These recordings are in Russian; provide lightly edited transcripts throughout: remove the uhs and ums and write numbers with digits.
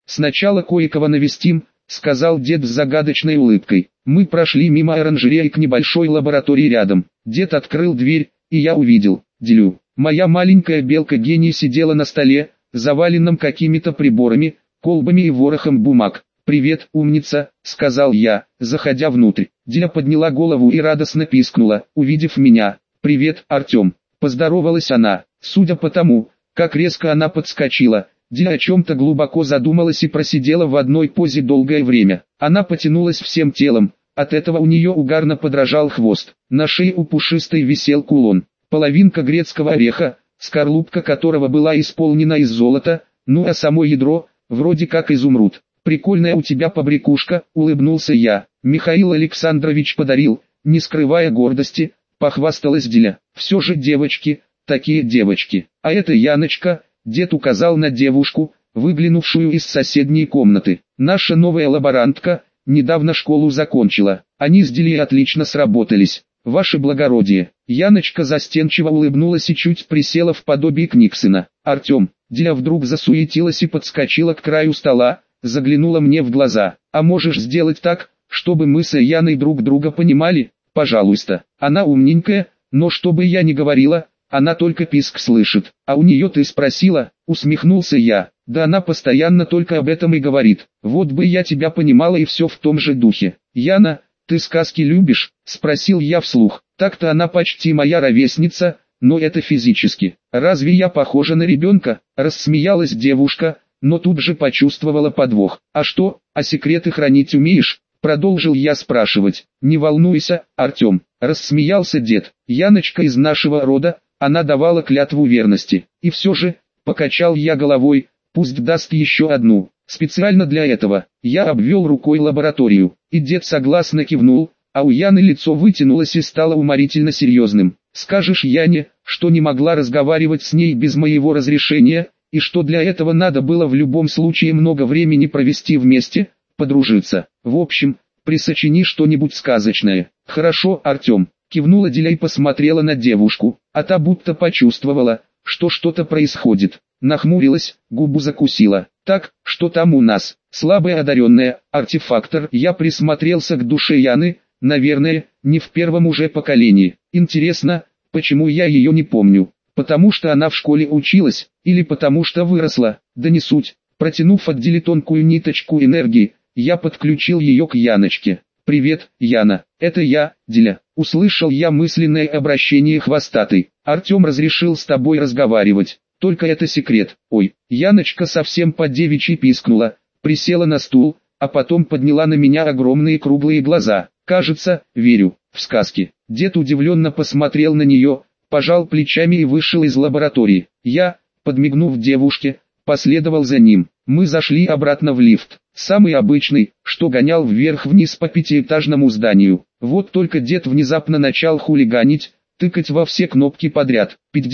Сначала кое-кого навестим, сказал дед с загадочной улыбкой. Мы прошли мимо оранжереи к небольшой лаборатории рядом. Дед открыл дверь, и я увидел Дилю. Моя маленькая белка-гений сидела на столе, заваленном какими-то приборами, колбами и ворохом бумаг. «Привет, умница», — сказал я, заходя внутрь. Диля подняла голову и радостно пискнула, увидев меня. «Привет, Артем», — поздоровалась она. Судя по тому, как резко она подскочила, Диля о чем-то глубоко задумалась и просидела в одной позе долгое время. Она потянулась всем телом, от этого у нее угарно подрожал хвост. На шее у пушистой висел кулон, половинка грецкого ореха, скорлупка которого была исполнена из золота, ну а само ядро, вроде как изумруд. «Прикольная у тебя побрякушка», — улыбнулся я. «Михаил Александрович подарил», не скрывая гордости, похвасталась Диля. «Все же девочки, такие девочки. А это Яночка», — дед указал на девушку, выглянувшую из соседней комнаты. «Наша новая лаборантка, недавно школу закончила. Они с Дилей отлично сработались. Ваше благородие». Яночка застенчиво улыбнулась и чуть присела в подобие Книксона. «Артем». Диля вдруг засуетилась и подскочила к краю стола, заглянула мне в глаза. «А можешь сделать так, чтобы мы с Яной друг друга понимали? Пожалуйста». Она умненькая, но что бы я ни говорила, она только писк слышит. «А у нее ты спросила?» — усмехнулся я. «Да она постоянно только об этом и говорит. Вот бы я тебя понимала, и все в том же духе». «Яна, ты сказки любишь?» — спросил я вслух. «Так-то она почти моя ровесница, но это физически. Разве я похожа на ребенка?» — рассмеялась девушка, но тут же почувствовала подвох. «А что, а секреты хранить умеешь?» — продолжил я спрашивать. «Не волнуйся, Артем», — рассмеялся дед. «Яночка из нашего рода, она давала клятву верности. И все же», — покачал я головой, «пусть даст еще одну, специально для этого». Я обвел рукой лабораторию, и дед согласно кивнул, а у Яны лицо вытянулось и стало уморительно серьезным. «Скажешь Яне, что не могла разговаривать с ней без моего разрешения, и что для этого надо было в любом случае много времени провести вместе, подружиться. В общем, присочини что-нибудь сказочное». «Хорошо, Артем», — кивнула Диля и посмотрела на девушку, а та будто почувствовала, что что-то происходит. Нахмурилась, губу закусила. «Так, что там у нас?» «Слабая одаренная, артефактор». Я присмотрелся к душе Яны, наверное, не в первом уже поколении. Интересно, почему я ее не помню? Потому что она в школе училась, или потому что выросла, да не суть. Протянув от Дили тонкую ниточку энергии, я подключил ее к Яночке. «Привет, Яна, это я, Диля», — услышал я мысленное обращение хвостатой. «Артем разрешил с тобой разговаривать, только это секрет». «Ой», Яночка совсем по-девичьи пискнула, присела на стул, а потом подняла на меня огромные круглые глаза. «Кажется, верю в сказки». Дед удивленно посмотрел на нее, пожал плечами и вышел из лаборатории. Я, подмигнув девушке, последовал за ним. Мы зашли обратно в лифт, самый обычный, что гонял вверх-вниз по пятиэтажному зданию. Вот только дед внезапно начал хулиганить, тыкать во все кнопки подряд.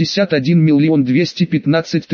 51 215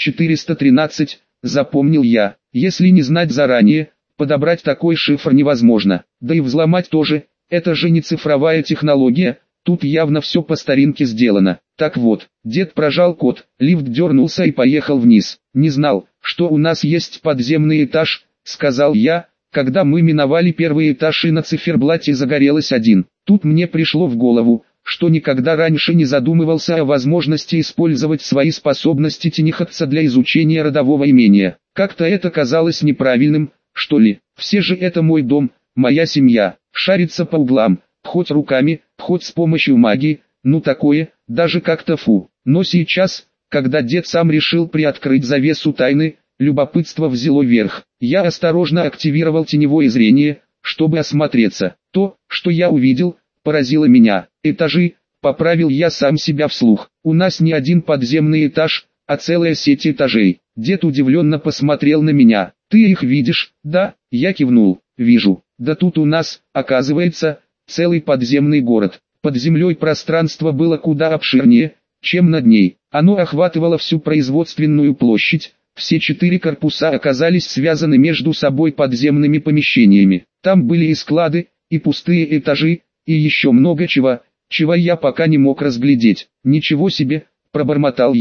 413, запомнил я. Если не знать заранее, подобрать такой шифр невозможно, да и взломать тоже, это же не цифровая технология. Тут явно все по старинке сделано. Так вот, дед прожал код, лифт дернулся и поехал вниз. «Не знал, что у нас есть подземный этаж», — сказал я, когда мы миновали первый этаж и на циферблате загорелось 1. Тут мне пришло в голову, что никогда раньше не задумывался о возможности использовать свои способности тенихотца для изучения родового имения. Как-то это казалось неправильным, что ли. Все же это мой дом, моя семья, шарится по углам, хоть руками, хоть с помощью магии, ну такое, даже как-то фу. Но сейчас, когда дед сам решил приоткрыть завесу тайны, любопытство взяло верх. Я осторожно активировал теневое зрение, чтобы осмотреться. То, что я увидел, поразило меня. «Этажи», — поправил я сам себя вслух. «У нас не один подземный этаж, а целая сеть этажей». Дед удивленно посмотрел на меня. «Ты их видишь?» «Да», — я кивнул. «Вижу. Да тут у нас, оказывается, целый подземный город». Под землей пространство было куда обширнее, чем над ней. Оно охватывало всю производственную площадь, все 4 корпуса оказались связаны между собой подземными помещениями. Там были и склады, и пустые этажи, и еще много чего я пока не мог разглядеть. «Ничего себе», — пробормотал я.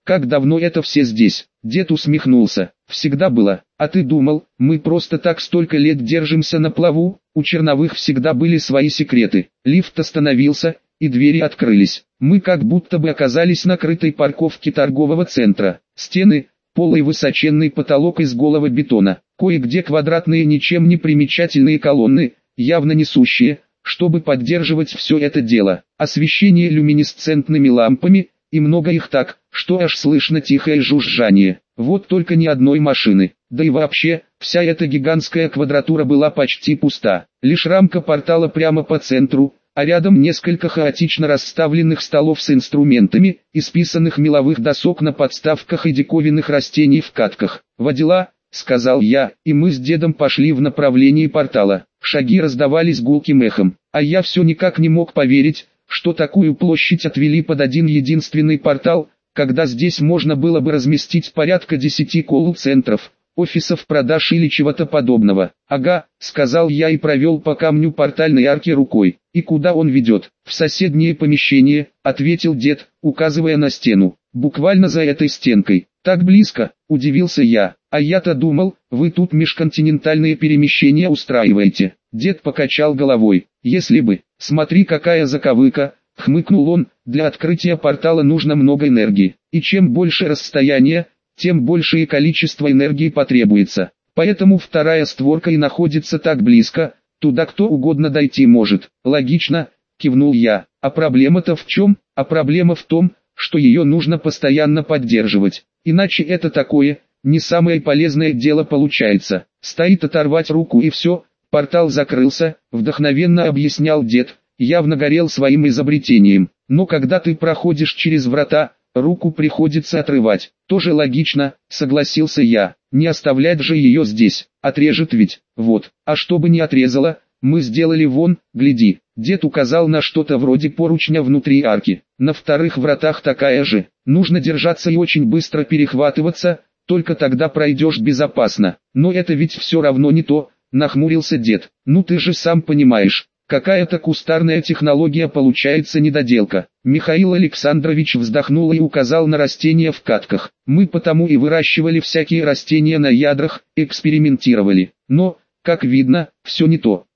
как давно это все здесь?» Дед усмехнулся. «Всегда было. А ты думал, мы просто так столько лет держимся на плаву?» У Черновых всегда были свои секреты. Лифт остановился, и двери открылись. Мы как будто бы оказались на крытой парковке торгового центра. Стены, пол и высоченный потолок из голого бетона. Кое-где квадратные ничем не примечательные колонны, явно несущие, чтобы поддерживать все это дело. Освещение люминесцентными лампами, и много их так, что аж слышно тихое жужжание. Вот только ни одной машины. Да и вообще, вся эта гигантская квадратура была почти пуста. Лишь рамка портала прямо по центру, а рядом несколько хаотично расставленных столов с инструментами, исписанных меловых досок на подставках и диковинных растений в катках. «Водила», — сказал я, и мы с дедом пошли в направлении портала. Шаги раздавались гулким эхом, а я все никак не мог поверить, что такую площадь отвели под один единственный портал, когда здесь можно было бы разместить порядка 10 колл-центров, офисов продаж или чего-то подобного. «Ага», — сказал я и провел по камню портальной арки рукой. «И куда он ведет?» «В соседнее помещение», — ответил дед, указывая на стену. «Буквально за этой стенкой». «Так близко», — удивился я. «А я-то думал, вы тут межконтинентальные перемещения устраиваете». Дед покачал головой. «Если бы, смотри какая заковыка», — хмыкнул он, «для открытия портала нужно много энергии. И чем больше расстояние, тем большее количество энергии потребуется. Поэтому вторая створка и находится так близко, туда кто угодно дойти может». «Логично», — кивнул я. «А проблема-то в чем?» «А проблема в том, что ее нужно постоянно поддерживать. Иначе это такое, не самое полезное дело получается. Стоит оторвать руку и все». «Портал закрылся», — вдохновенно объяснял дед, явно горел своим изобретением. «Но когда ты проходишь через врата, руку приходится отрывать». «Тоже логично», — согласился я. «Не оставлять же ее здесь, отрежет ведь». «Вот, а чтобы не отрезало, мы сделали вон, гляди». Дед указал на что-то вроде поручня внутри арки. «На вторых вратах такая же. Нужно держаться и очень быстро перехватываться, только тогда пройдешь безопасно». «Но это ведь все равно не то», — нахмурился дед. «Ну ты же сам понимаешь, какая-то кустарная технология получается недоделка». Михаил Александрович вздохнул и указал на растения в катках. «Мы потому и выращивали всякие растения на ядрах, экспериментировали. Но, как видно, все не то.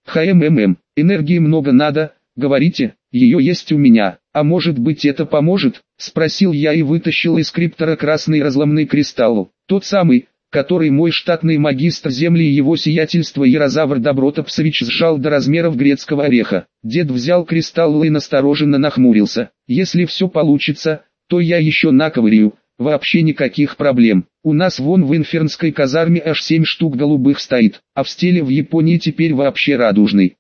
Энергии много надо, говорите, ее есть у меня. А может быть это поможет?» — спросил я и вытащил из криптора красный разломный кристалл. Тот самый, который мой штатный магистр земли и его сиятельство Ярозавр Добротопсович сжал до размеров грецкого ореха. Дед взял кристалл и настороженно нахмурился. «Если все получится, то я еще наковырю, вообще никаких проблем. У нас вон в инфернской казарме аж 7 штук голубых стоит, а в стиле в Японии теперь вообще радужный».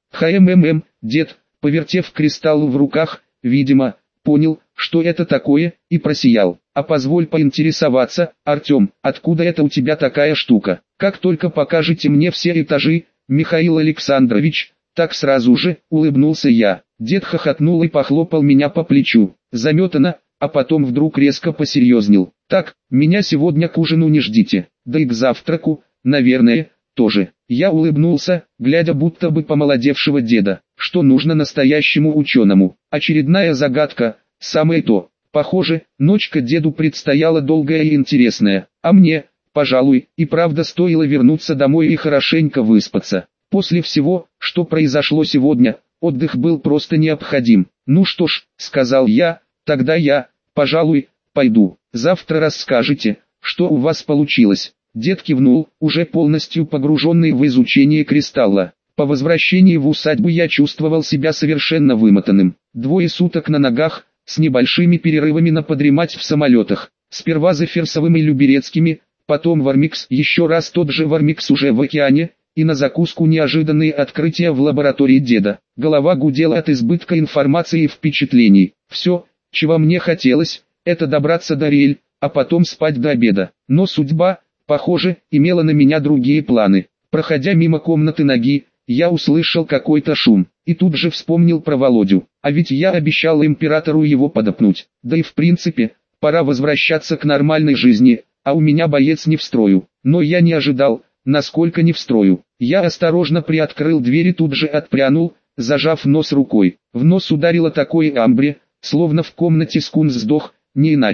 Дед, повертев кристалл в руках, видимо, понял, что это такое, и просиял. «А позволь поинтересоваться, Артем, откуда это у тебя такая штука? Как только покажете мне все этажи, Михаил Александрович, так сразу же», — улыбнулся я. Дед хохотнул и похлопал меня по плечу. «Заметано», а потом вдруг резко посерьезнел. «Так, меня сегодня к ужину не ждите, да и к завтраку, наверное, тоже». Я улыбнулся, глядя будто бы помолодевшего деда. Что нужно настоящему ученому? Очередная загадка, самое то. Похоже, ночка деду предстояла долгая и интересная, а мне, пожалуй, и правда стоило вернуться домой и хорошенько выспаться. После всего, что произошло сегодня, отдых был просто необходим. «Ну что ж», — сказал я, — «тогда я, пожалуй, пойду. Завтра расскажете, что у вас получилось». Дед кивнул, уже полностью погруженный в изучение кристалла. По возвращении в усадьбу я чувствовал себя совершенно вымотанным. 2 суток на ногах, с небольшими перерывами на подремать в самолетах. Сперва за Ферсовым и Люберецкими, потом Вармикс, еще раз тот же Вармикс уже в океане, и на закуску неожиданные открытия в лаборатории деда. Голова гудела от избытка информации и впечатлений. Все, чего мне хотелось, это добраться до Риэль, а потом спать до обеда. Но судьба, похоже, имела на меня другие планы. Проходя мимо комнаты ноги, я услышал какой-то шум, и тут же вспомнил про Володю. А ведь я обещал императору его подопнуть. Да и в принципе, пора возвращаться к нормальной жизни, а у меня боец не в строю. Но я не ожидал, насколько не в строю. Я осторожно приоткрыл дверь и тут же отпрянул, зажав нос рукой. В нос ударило такое амбре, словно в комнате скунс сдох, не иначе.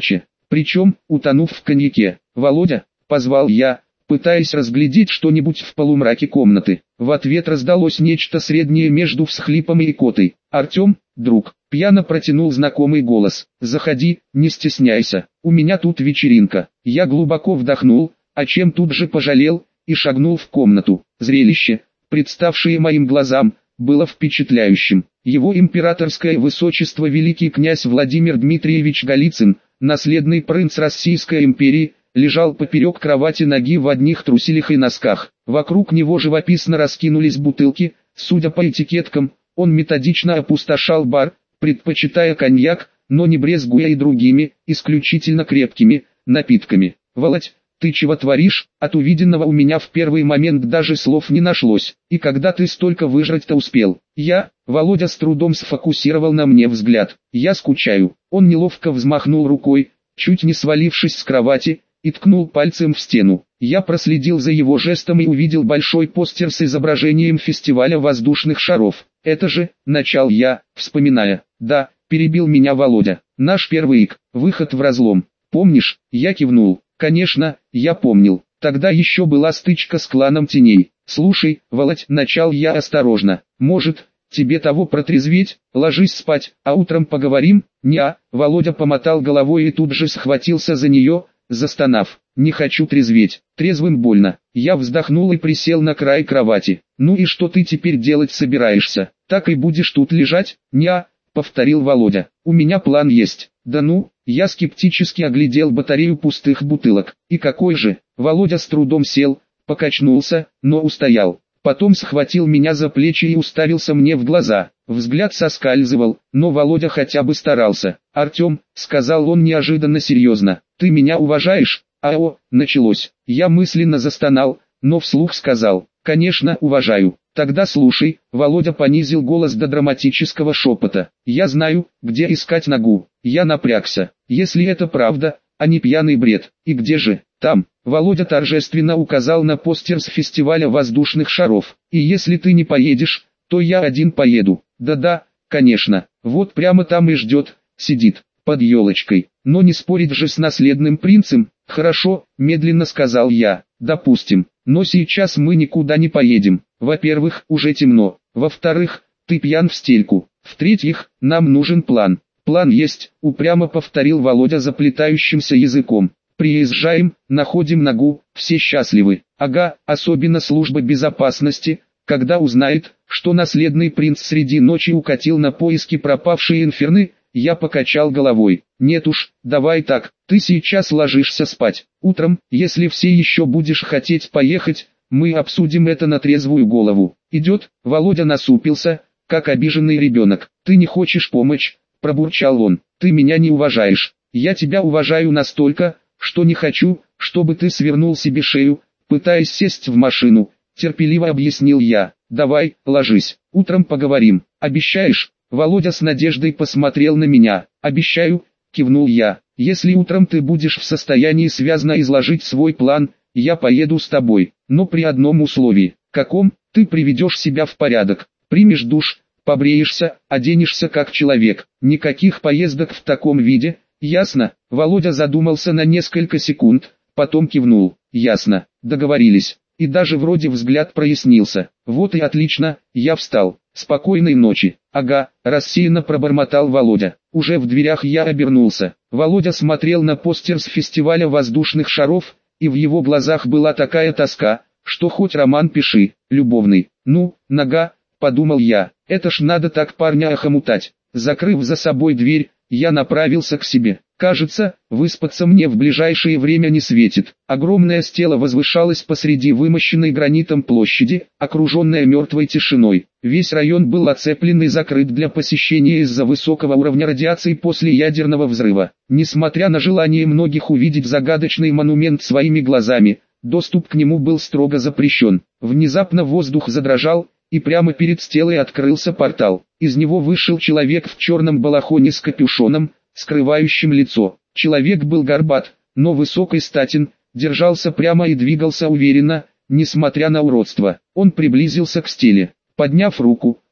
причем, утонув в коньяке. «Володя!» — позвал я, пытаясь разглядеть что-нибудь в полумраке комнаты. В ответ раздалось нечто среднее между всхлипом и икотой. «Артем, друг!» — пьяно протянул знакомый голос. «Заходи, не стесняйся, у меня тут вечеринка». Я глубоко вдохнул, о чем тут же пожалел, и шагнул в комнату. Зрелище, представшее моим глазам, было впечатляющим. Его императорское высочество великий князь Владимир Дмитриевич Голицын, наследный принц Российской империи, лежал поперек кровати ноги в одних труселях и носках. Вокруг него живописно раскинулись бутылки, судя по этикеткам, он методично опустошал бар, предпочитая коньяк, но не брезгуя и другими, исключительно крепкими, напитками. «Володь, ты чего творишь?» От увиденного у меня в первый момент даже слов не нашлось. «И когда ты столько выжрать-то успел?» Володя с трудом сфокусировал на мне взгляд. «Я скучаю». Он неловко взмахнул рукой, чуть не свалившись с кровати, и ткнул пальцем в стену. Я проследил за его жестом и увидел большой постер с изображением фестиваля воздушных шаров. «Это же», — начал я, вспоминая. «Да», — перебил меня Володя. «Наш первый ик, выход в разлом. Помнишь?» Я кивнул. «Конечно, я помнил. Тогда еще была стычка с кланом теней. Слушай, Володь», — начал я осторожно. «Может, тебе того протрезветь? Ложись спать, а утром поговорим?» «Не-а», — Володя помотал головой и тут же схватился за нее, застонав. «Не хочу трезветь, трезвым больно». Я вздохнул и присел на край кровати. «Ну и что ты теперь делать собираешься? Так и будешь тут лежать?» «Не-а», — повторил Володя. «У меня план есть». «Да ну?» Я скептически оглядел батарею пустых бутылок. «И какой же?» Володя с трудом сел, покачнулся, но устоял. Потом схватил меня за плечи и уставился мне в глаза. Взгляд соскальзывал, но Володя хотя бы старался. «Артем», — сказал он неожиданно серьезно, — «ты меня уважаешь?» «Ао», — началось. Я мысленно застонал, но вслух сказал: «Конечно, уважаю». «Тогда слушай», — Володя понизил голос до драматического шепота. «Я знаю, где искать ногу». Я напрягся. «Если это правда, а не пьяный бред, и где же?» «Там». Володя торжественно указал на постер с фестиваля воздушных шаров. «И если ты не поедешь, то я один поеду». «Да-да, конечно. Вот прямо там и ждет, сидит, под елочкой. Но не спорить же с наследным принцем». «Хорошо», — медленно сказал я. «Допустим. Но сейчас мы никуда не поедем. Во-первых, уже темно. Во-вторых, ты пьян в стельку. В-третьих, нам нужен план». «План есть», — упрямо повторил Володя заплетающимся языком. «Приезжаем, находим ногу, все счастливы. Ага, особенно служба безопасности, когда узнает, что наследный принц среди ночи укатил на поиски пропавшей инферны». Я покачал головой. «Нет уж, давай так, ты сейчас ложишься спать. Утром, если все еще будешь хотеть поехать, мы обсудим это на трезвую голову. Идет?» Володя насупился, как обиженный ребенок. «Ты не хочешь помочь?» — пробурчал он. «Ты меня не уважаешь. Я тебя уважаю настолько, что не хочу, чтобы ты свернул себе шею, пытаясь сесть в машину», — терпеливо объяснил я. «Давай, ложись, утром поговорим. Обещаешь?» Володя с надеждой посмотрел на меня. «Обещаю», — кивнул я. «Если утром ты будешь в состоянии связно изложить свой план, я поеду с тобой, но при одном условии». «Каком?» «Ты приведешь себя в порядок, примешь душ, побреешься, оденешься как человек. Никаких поездок в таком виде, ясно?» Володя задумался на несколько секунд, потом кивнул. «Ясно, договорились». И даже вроде взгляд прояснился. «Вот и отлично», я встал. «Спокойной ночи». «Ага», рассеянно пробормотал Володя. Уже в дверях я обернулся. Володя смотрел на постер с фестиваля воздушных шаров, и в его глазах была такая тоска, что хоть роман пиши, любовный. «Ну, нога», подумал я, это ж надо так парня охомутать. Закрыв за собой дверь, я направился к себе. Кажется, выспаться мне в ближайшее время не светит. Огромное стело возвышалось посреди вымощенной гранитом площади, окруженная мертвой тишиной. Весь район был оцеплен и закрыт для посещения из-за высокого уровня радиации после ядерного взрыва. Несмотря на желание многих увидеть загадочный монумент своими глазами, доступ к нему был строго запрещен. Внезапно воздух задрожал, и прямо перед стелой открылся портал. Из него вышел человек в черном балахоне с капюшоном, скрывающим лицо. Человек был горбат, но высок и статен, держался прямо и двигался уверенно, несмотря на уродство. Он приблизился к стеле. Подняв руку,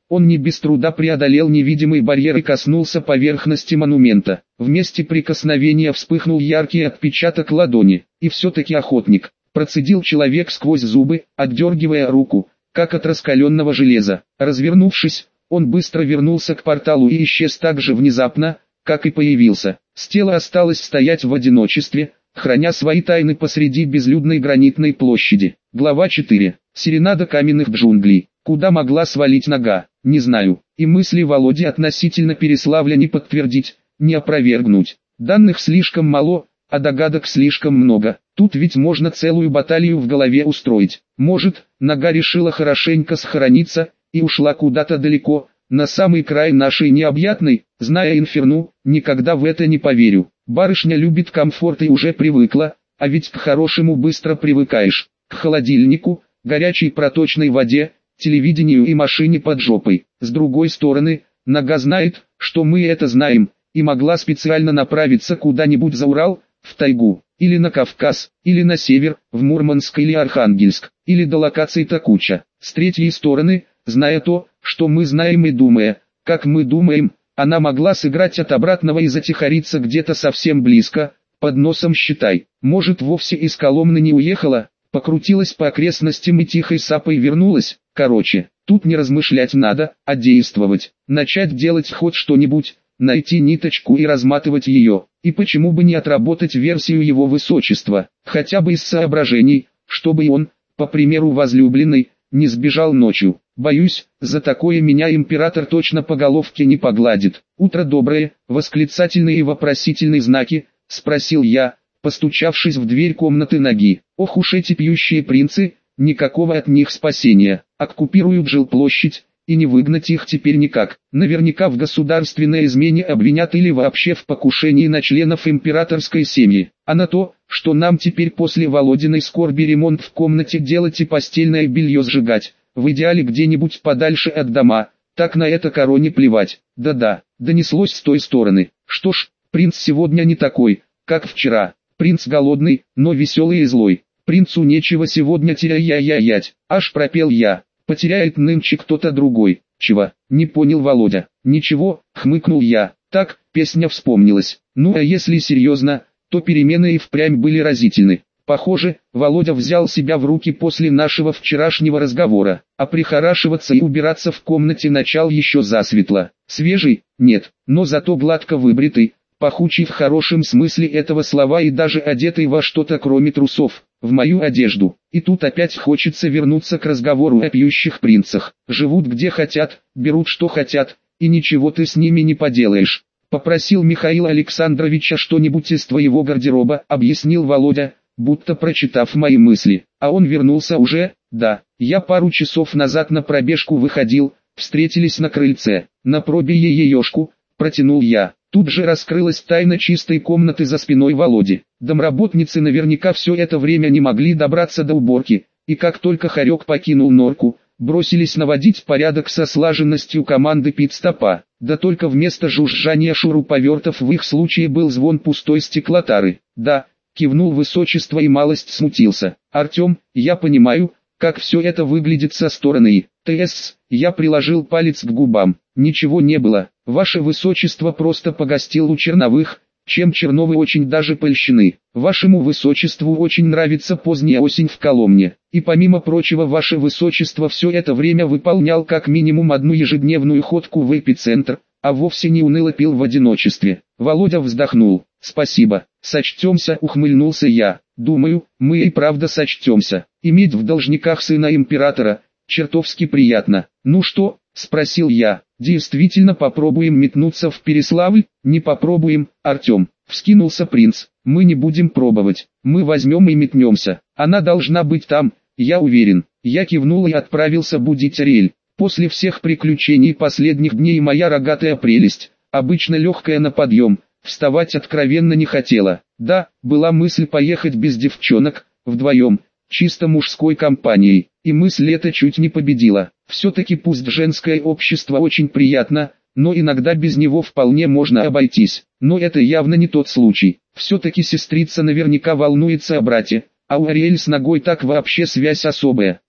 Он не без труда преодолел невидимый барьер и коснулся поверхности монумента. В месте прикосновения вспыхнул яркий отпечаток ладони. И все-таки охотник, процедил человек сквозь зубы, отдергивая руку, как от раскаленного железа. Развернувшись, он быстро вернулся к порталу и исчез так же внезапно, как и появился. Стела осталась стоять в одиночестве, храня свои тайны посреди безлюдной гранитной площади. Глава 4. Серенада каменных джунглей. Куда могла свалить нога, не знаю. И мысли Володи относительно Переславля не подтвердить, не опровергнуть. Данных слишком мало, а догадок слишком много. Тут ведь можно целую баталию в голове устроить. Может, нога решила хорошенько схорониться и ушла куда-то далеко, на самый край нашей необъятной, зная Инферну, никогда в это не поверю. Барышня любит комфорт и уже привыкла, а ведь к хорошему быстро привыкаешь. К холодильнику, горячей проточной воде, телевидению и машине под жопой. С другой стороны, нога знает, что мы это знаем, и могла специально направиться куда-нибудь за Урал, в тайгу, или на Кавказ, или на север, в Мурманск или Архангельск, или до локаций-то куча. С третьей стороны, зная то, что мы знаем и думая, как мы думаем, она могла сыграть от обратного и затихариться где-то совсем близко, под носом считай. Может, вовсе из Коломны не уехала, покрутилась по окрестностям и тихой сапой вернулась. Короче, тут не размышлять надо, а действовать. Начать делать хоть что-нибудь, найти ниточку и разматывать ее. И почему бы не отработать версию его высочества, хотя бы из соображений, чтобы он, по примеру возлюбленной, не сбежал ночью. Боюсь, за такое меня император точно по головке не погладит. «Утро доброе», восклицательные и вопросительные знаки, спросил я, постучавшись в дверь комнаты ноги. Ох уж эти пьющие принцы, никакого от них спасения. Оккупируют жилплощадь, и не выгнать их теперь никак. Наверняка в государственной измене обвинят или вообще в покушении на членов императорской семьи. А на то, что нам теперь после Володиной скорби ремонт в комнате делать и постельное белье сжигать, в идеале где-нибудь подальше от дома, так на это короне плевать. Да-да, донеслось с той стороны. Что ж, принц сегодня не такой, как вчера. Принц голодный, но веселый и злой. Принцу нечего сегодня терять, аж пропел я. Потеряет нынче кто-то другой. Чего? Не понял Володя. Ничего, хмыкнул я. Так, песня вспомнилась. Ну а если серьезно, то перемены и впрямь были разительны. Похоже, Володя взял себя в руки после нашего вчерашнего разговора, а прихорашиваться и убираться в комнате начал еще засветло. Свежий? Нет, но зато гладко выбритый, пахучий в хорошем смысле этого слова и даже одетый во что-то кроме трусов, в мою одежду. И тут опять хочется вернуться к разговору о пьющих принцах. Живут где хотят, берут что хотят, и ничего ты с ними не поделаешь. Попросил Михаила Александровича что-нибудь из твоего гардероба, объяснил Володя, будто прочитав мои мысли. А он вернулся уже, да, я пару часов назад на пробежку выходил, встретились на крыльце, на пробе еешку, протянул я. Тут же раскрылась тайна чистой комнаты за спиной Володи. Домработницы наверняка все это время не могли добраться до уборки, и как только Харек покинул норку, бросились наводить порядок со слаженностью команды пит-стопа. Да только вместо жужжания шуруповертов в их случае был звон пустой стеклотары. Да, кивнул высочество и малость смутился. Артем, я понимаю, как все это выглядит со стороны. ТС, я приложил палец к губам. Ничего не было. Ваше высочество просто погостил у Черновых, чем Черновы очень даже польщены. Вашему высочеству очень нравится поздняя осень в Коломне. И помимо прочего ваше высочество все это время выполнял как минимум одну ежедневную ходку в эпицентр, а вовсе не уныло пил в одиночестве. Володя вздохнул. Спасибо, сочтемся, ухмыльнулся я. Думаю, мы и правда сочтемся. Иметь в должниках сына императора, чертовски приятно. Ну что, спросил я. Действительно попробуем метнуться в Переславль? Не попробуем, Артем. Вскинулся принц. Мы не будем пробовать. Мы возьмем и метнемся. Она должна быть там, я уверен. Я кивнул и отправился будить Ариэль. После всех приключений последних дней моя рогатая прелесть, обычно легкая на подъем, вставать откровенно не хотела. Да, была мысль поехать без девчонок, вдвоем, чисто мужской компанией, и мысль эта чуть не победила. Все-таки пусть женское общество очень приятно, но иногда без него вполне можно обойтись. Но это явно не тот случай. Все-таки сестрица наверняка волнуется о брате, а у Ариэль с ногой так вообще связь особая.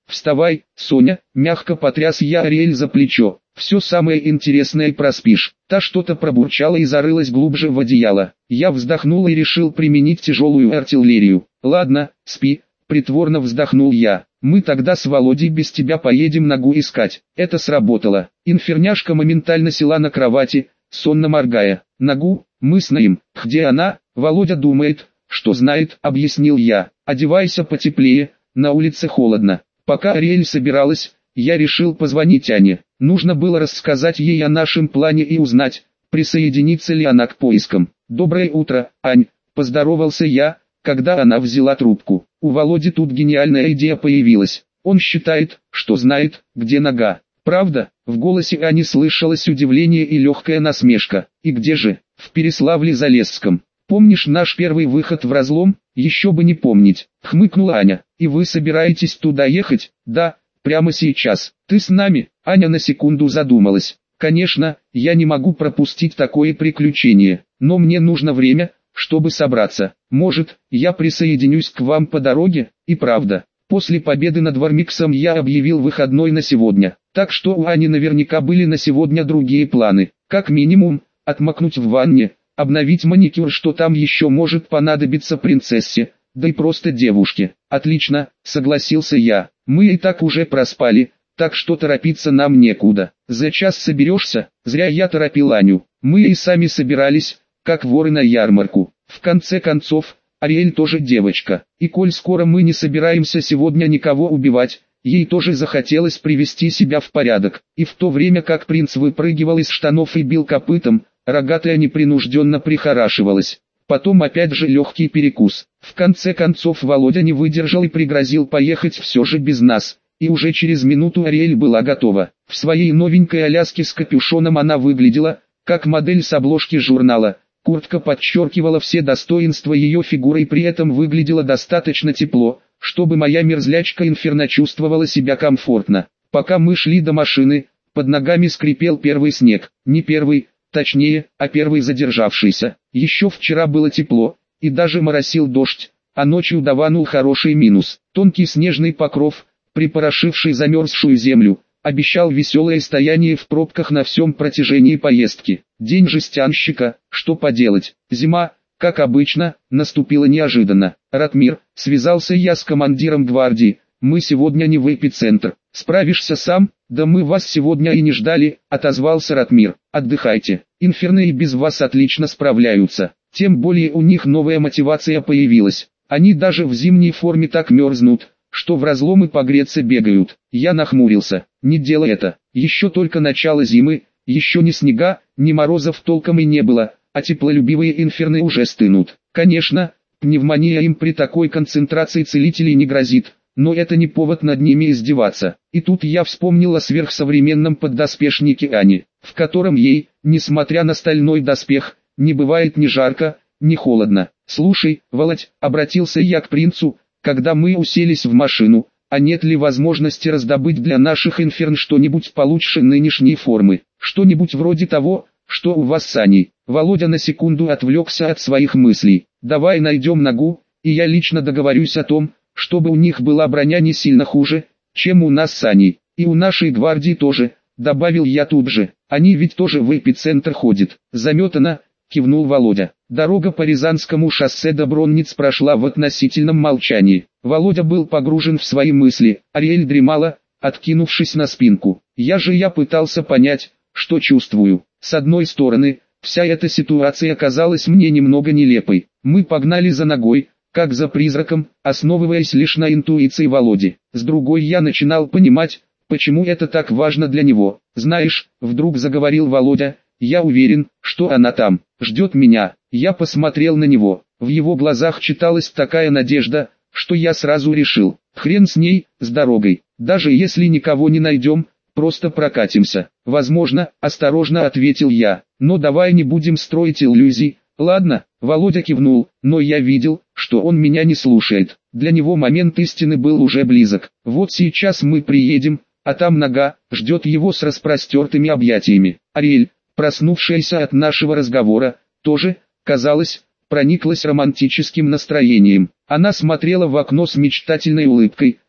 «Вставай, Соня», мягко потряс я Ариэль за плечо. «Все самое интересное проспишь». Та что-то пробурчала и зарылась глубже в одеяло. Я вздохнул и решил применить тяжелую артиллерию. «Ладно, спи», притворно вздохнул я. «Мы тогда с Володей без тебя поедем Нагу искать». Это сработало. Инферняшка моментально села на кровати, сонно моргая. «Нагу, мы знаем, где она?» «Володя думает, что знает», объяснил я. «Одевайся потеплее, на улице холодно». Пока Ариэль собиралась, я решил позвонить Ане. Нужно было рассказать ей о нашем плане и узнать, присоединится ли она к поискам. «Доброе утро, Ань», поздоровался я, когда она взяла трубку. У Володи тут гениальная идея появилась. Он считает, что знает, где Нага. «Правда?» В голосе Ани слышалось удивление и легкая насмешка. «И где же?» «В Переславле-Залесском. Помнишь наш первый выход в разлом?» «Еще бы не помнить», хмыкнула Аня. «И вы собираетесь туда ехать?» «Да, прямо сейчас. Ты с нами?» Аня на секунду задумалась. «Конечно, я не могу пропустить такое приключение, но мне нужно время, чтобы собраться. Может, я присоединюсь к вам по дороге?» И правда, после победы над Вармиксом я объявил выходной на сегодня, так что у Ани наверняка были на сегодня другие планы. Как минимум, отмокнуть в ванне, обновить маникюр, что там еще может понадобиться принцессе, да и просто девушке. «Отлично», согласился я, «мы и так уже проспали, так что торопиться нам некуда. За час соберешься?» Зря я торопил Аню, мы и сами собирались, как воры на ярмарку. В конце концов, Ариэль тоже девочка, и коль скоро мы не собираемся сегодня никого убивать, ей тоже захотелось привести себя в порядок. И в то время как принц выпрыгивал из штанов и бил копытом, рогатая непринужденно прихорашивалась. Потом опять же легкий перекус. В конце концов Володя не выдержал и пригрозил поехать все же без нас. И уже через минуту Ариэль была готова. В своей новенькой Аляске с капюшоном она выглядела, как модель с обложки журнала. Куртка подчеркивала все достоинства ее фигуры и при этом выглядела достаточно тепло, чтобы моя мерзлячка Инферно чувствовала себя комфортно. Пока мы шли до машины, под ногами скрипел первый снег. Не первый, точнее, а первый задержавшийся. Еще вчера было тепло, и даже моросил дождь, а ночью даванул хороший минус. Тонкий снежный покров, припорошивший замерзшую землю, обещал веселое стояние в пробках на всем протяжении поездки. День жестянщика, что поделать. Зима, как обычно, наступила неожиданно. «Ратмир», связался я с командиром гвардии, «мы сегодня не в эпицентр. Справишься сам?» «Да мы вас сегодня и не ждали», отозвался Ратмир. «Отдыхайте, Инферно и без вас отлично справляются. Тем более у них новая мотивация появилась. Они даже в зимней форме так мерзнут, что в разломы погреться бегают». Я нахмурился. «Не делай это. Еще только начало зимы, еще ни снега, ни морозов толком и не было, а теплолюбивые Инферны уже стынут. Конечно, пневмония им при такой концентрации целителей не грозит, но это не повод над ними издеваться». И тут я вспомнил о сверхсовременном поддоспешнике Ани, в котором ей, несмотря на стальной доспех, не бывает ни жарко, ни холодно. «Слушай, Володь», обратился я к принцу, когда мы уселись в машину, «а нет ли возможности раздобыть для наших Инферн что-нибудь получше нынешней формы, что-нибудь вроде того, что у вас с Аней?» Володя на секунду отвлекся от своих мыслей. «Давай найдем Нагу, и я лично договорюсь о том, чтобы у них была броня не сильно хуже, чем у нас с Аней. И у нашей гвардии тоже», добавил я тут же. «Они ведь тоже в эпицентр ходят». «Заметано», кивнул Володя. Дорога по Рязанскому шоссе до Бронниц прошла в относительном молчании. Володя был погружен в свои мысли, Ариэль дремала, откинувшись на спинку. Я пытался понять, что чувствую. С одной стороны, вся эта ситуация казалась мне немного нелепой. Мы погнали за Нагой, как за призраком, основываясь лишь на интуиции Володи. С другой я начинал понимать, почему это так важно для него. «Знаешь», вдруг заговорил Володя, «я уверен, что она там, ждет меня». Я посмотрел на него, в его глазах читалась такая надежда, что я сразу решил, хрен с ней, с дорогой, даже если никого не найдем, просто прокатимся. «Возможно», осторожно ответил я, «но давай не будем строить иллюзий». «Ладно», Володя кивнул, но я видел, что он меня не слушает. Для него момент истины был уже близок. «Вот сейчас мы приедем, а там Нага ждет его с распростертыми объятиями». Ариэль, проснувшаяся от нашего разговора, тоже, казалось, прониклась романтическим настроением. Она смотрела в окно с мечтательной улыбкой,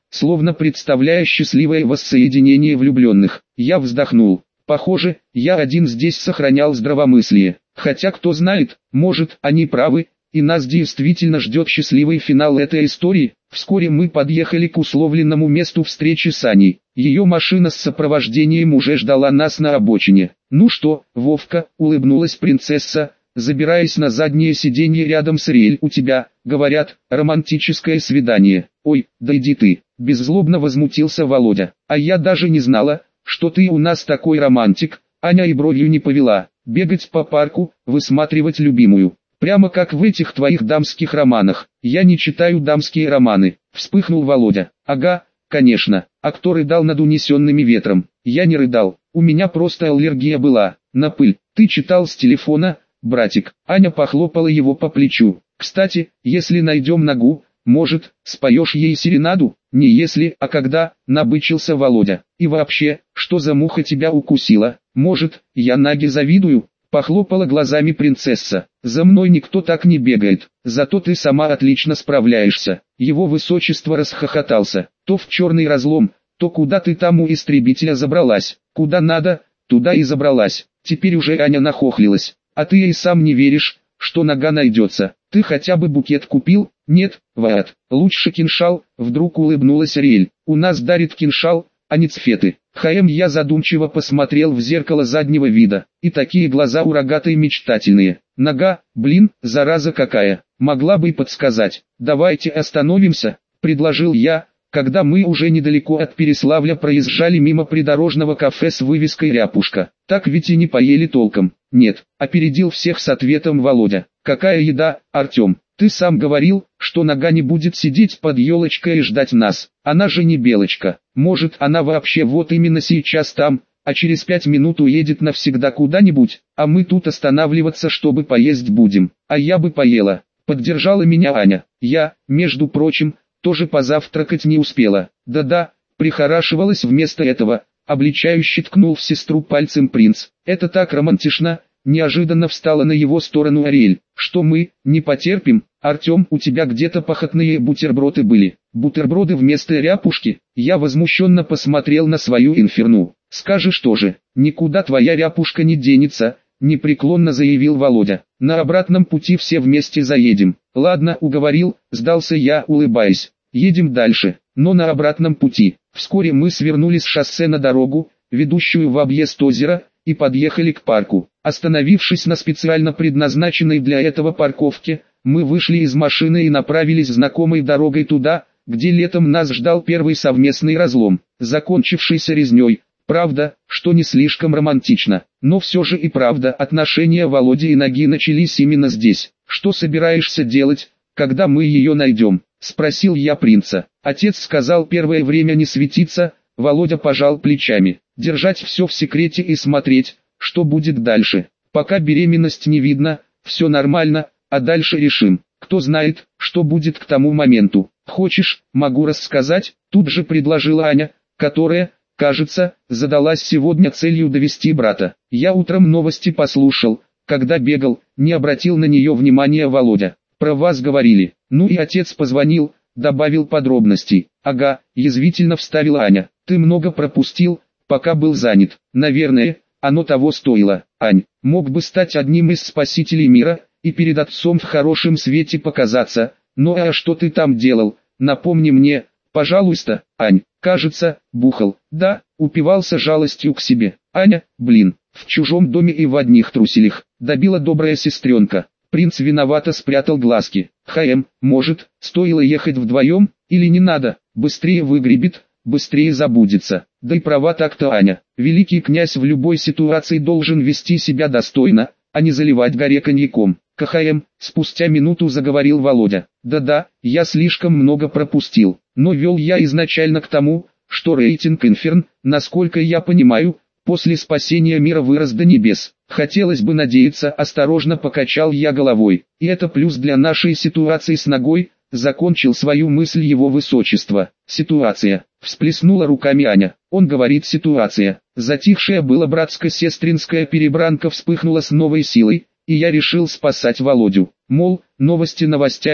словно представляя счастливое воссоединение влюбленных. Я вздохнул. Похоже, я один здесь сохранял здравомыслие. Хотя кто знает, может, они правы, и нас действительно ждет счастливый финал этой истории. Вскоре мы подъехали к условленному месту встречи с Аней. Ее машина с сопровождением уже ждала нас на обочине. «Ну что, Вовка», — улыбнулась принцесса, забираясь на заднее сиденье рядом с Ариэль, «у тебя, говорят, романтическое свидание». «Ой, да иди ты», — беззлобно возмутился Володя. «А я даже не знала, что ты у нас такой романтик». Аня и бровью не повела. «Бегать по парку, высматривать любимую. Прямо как в этих твоих дамских романах». «Я не читаю дамские романы», — вспыхнул Володя. «Ага, конечно. А кто рыдал над унесенными ветром?» «Я не рыдал, у меня просто аллергия была на пыль». «Ты читал с телефона, братик». Аня похлопала его по плечу. «Кстати, если найдем Нагу, может, споешь ей серенаду?» «Не если, а когда», — набычился Володя. «И вообще, что за муха тебя укусила? Может, я Наге завидую?» Похлопала глазами принцесса. «За мной никто так не бегает, зато ты сама отлично справляешься». Его высочество расхохотался. «То в черный разлом, то куда ты там у истребителя забралась. Куда надо, туда и забралась». Теперь уже Аня нахохлилась. «А ты и сам не веришь, что Нага найдется. Ты хотя бы букет купил?» «Нет, Ваат, лучше кинжал», — вдруг улыбнулась Ариэль. «У нас дарит кинжал, а не цфеты». Я задумчиво посмотрел в зеркало заднего вида, и такие глаза у рогатой мечтательные. «Нага, блин, зараза какая, могла бы и подсказать». «Давайте остановимся», — предложил я, когда мы уже недалеко от Переславля проезжали мимо придорожного кафе с вывеской «Ряпушка». «Так ведь и не поели толком». «Нет», — опередил всех с ответом Володя. «Какая еда, Артем? Ты сам говорил, что Нага не будет сидеть под елочкой и ждать нас. Она же не белочка. Может, она вообще вот именно сейчас там, а через 5 минут уедет навсегда куда-нибудь, а мы тут останавливаться, чтобы поесть будем. А я бы поела». Поддержала меня Аня. Я, между прочим, тоже позавтракать не успела. «Да-да», прихорашивалась вместо этого, обличающе ткнул в сестру пальцем принц. «Это так романтично». Неожиданно встала на его сторону Ариэль. «Что мы, не потерпим? Артем, у тебя где-то похотные бутерброды были». «Бутерброды вместо ряпушки?» Я возмущенно посмотрел на свою инферну. «Скажешь тоже, никуда твоя ряпушка не денется», непреклонно заявил Володя. «На обратном пути все вместе заедем». «Ладно, уговорил», сдался я, улыбаясь. «Едем дальше, но на обратном пути». Вскоре мы свернули с шоссе на дорогу, ведущую в объезд озера, и подъехали к парку. Остановившись на специально предназначенной для этого парковке, мы вышли из машины и направились знакомой дорогой туда, где летом нас ждал первый совместный разлом, закончившийся резней. Правда, что не слишком романтично, но все же и правда, отношения Володи и Наги начались именно здесь. «Что собираешься делать, когда мы ее найдем?» — спросил я принца. Отец сказал первое время не светиться. Володя пожал плечами. «Держать все в секрете и смотреть, что будет дальше. Пока беременность не видно, все нормально, а дальше решим. Кто знает, что будет к тому моменту. Хочешь, могу рассказать?» Тут же предложила Аня, которая, кажется, задалась сегодня целью довести брата. «Я утром новости послушал, когда бегал, не обратил на нее внимания Володя. Про вас говорили. Ну и отец позвонил, добавил подробностей». «Ага», язвительно вставила Аня. «Ты много пропустил, пока был занят». «Наверное, оно того стоило. Ань, мог бы стать одним из спасителей мира, и перед отцом в хорошем свете показаться. Ну а что ты там делал, напомни мне, пожалуйста». «Ань, кажется, бухал». «Да», упивался жалостью к себе. «Аня, блин, в чужом доме и в одних труселях», добила добрая сестренка. Принц виновато спрятал глазки. Может, стоило ехать вдвоем, или не надо? Быстрее выгребет, быстрее забудется». Да и права так-то Аня. Великий князь в любой ситуации должен вести себя достойно, а не заливать горе коньяком. Спустя минуту заговорил Володя. «Да-да, я слишком много пропустил, но вел я изначально к тому, что рейтинг Инферн, насколько я понимаю, после спасения мира вырос до небес. Хотелось бы надеяться», осторожно покачал я головой. «И это плюс для нашей ситуации с Нагой», закончил свою мысль его высочество. «Ситуация», всплеснула руками Аня. «Он говорит ситуация». Затихшая была братско-сестринская перебранка вспыхнула с новой силой, и я решил спасать Володю. Мол, новости новостями,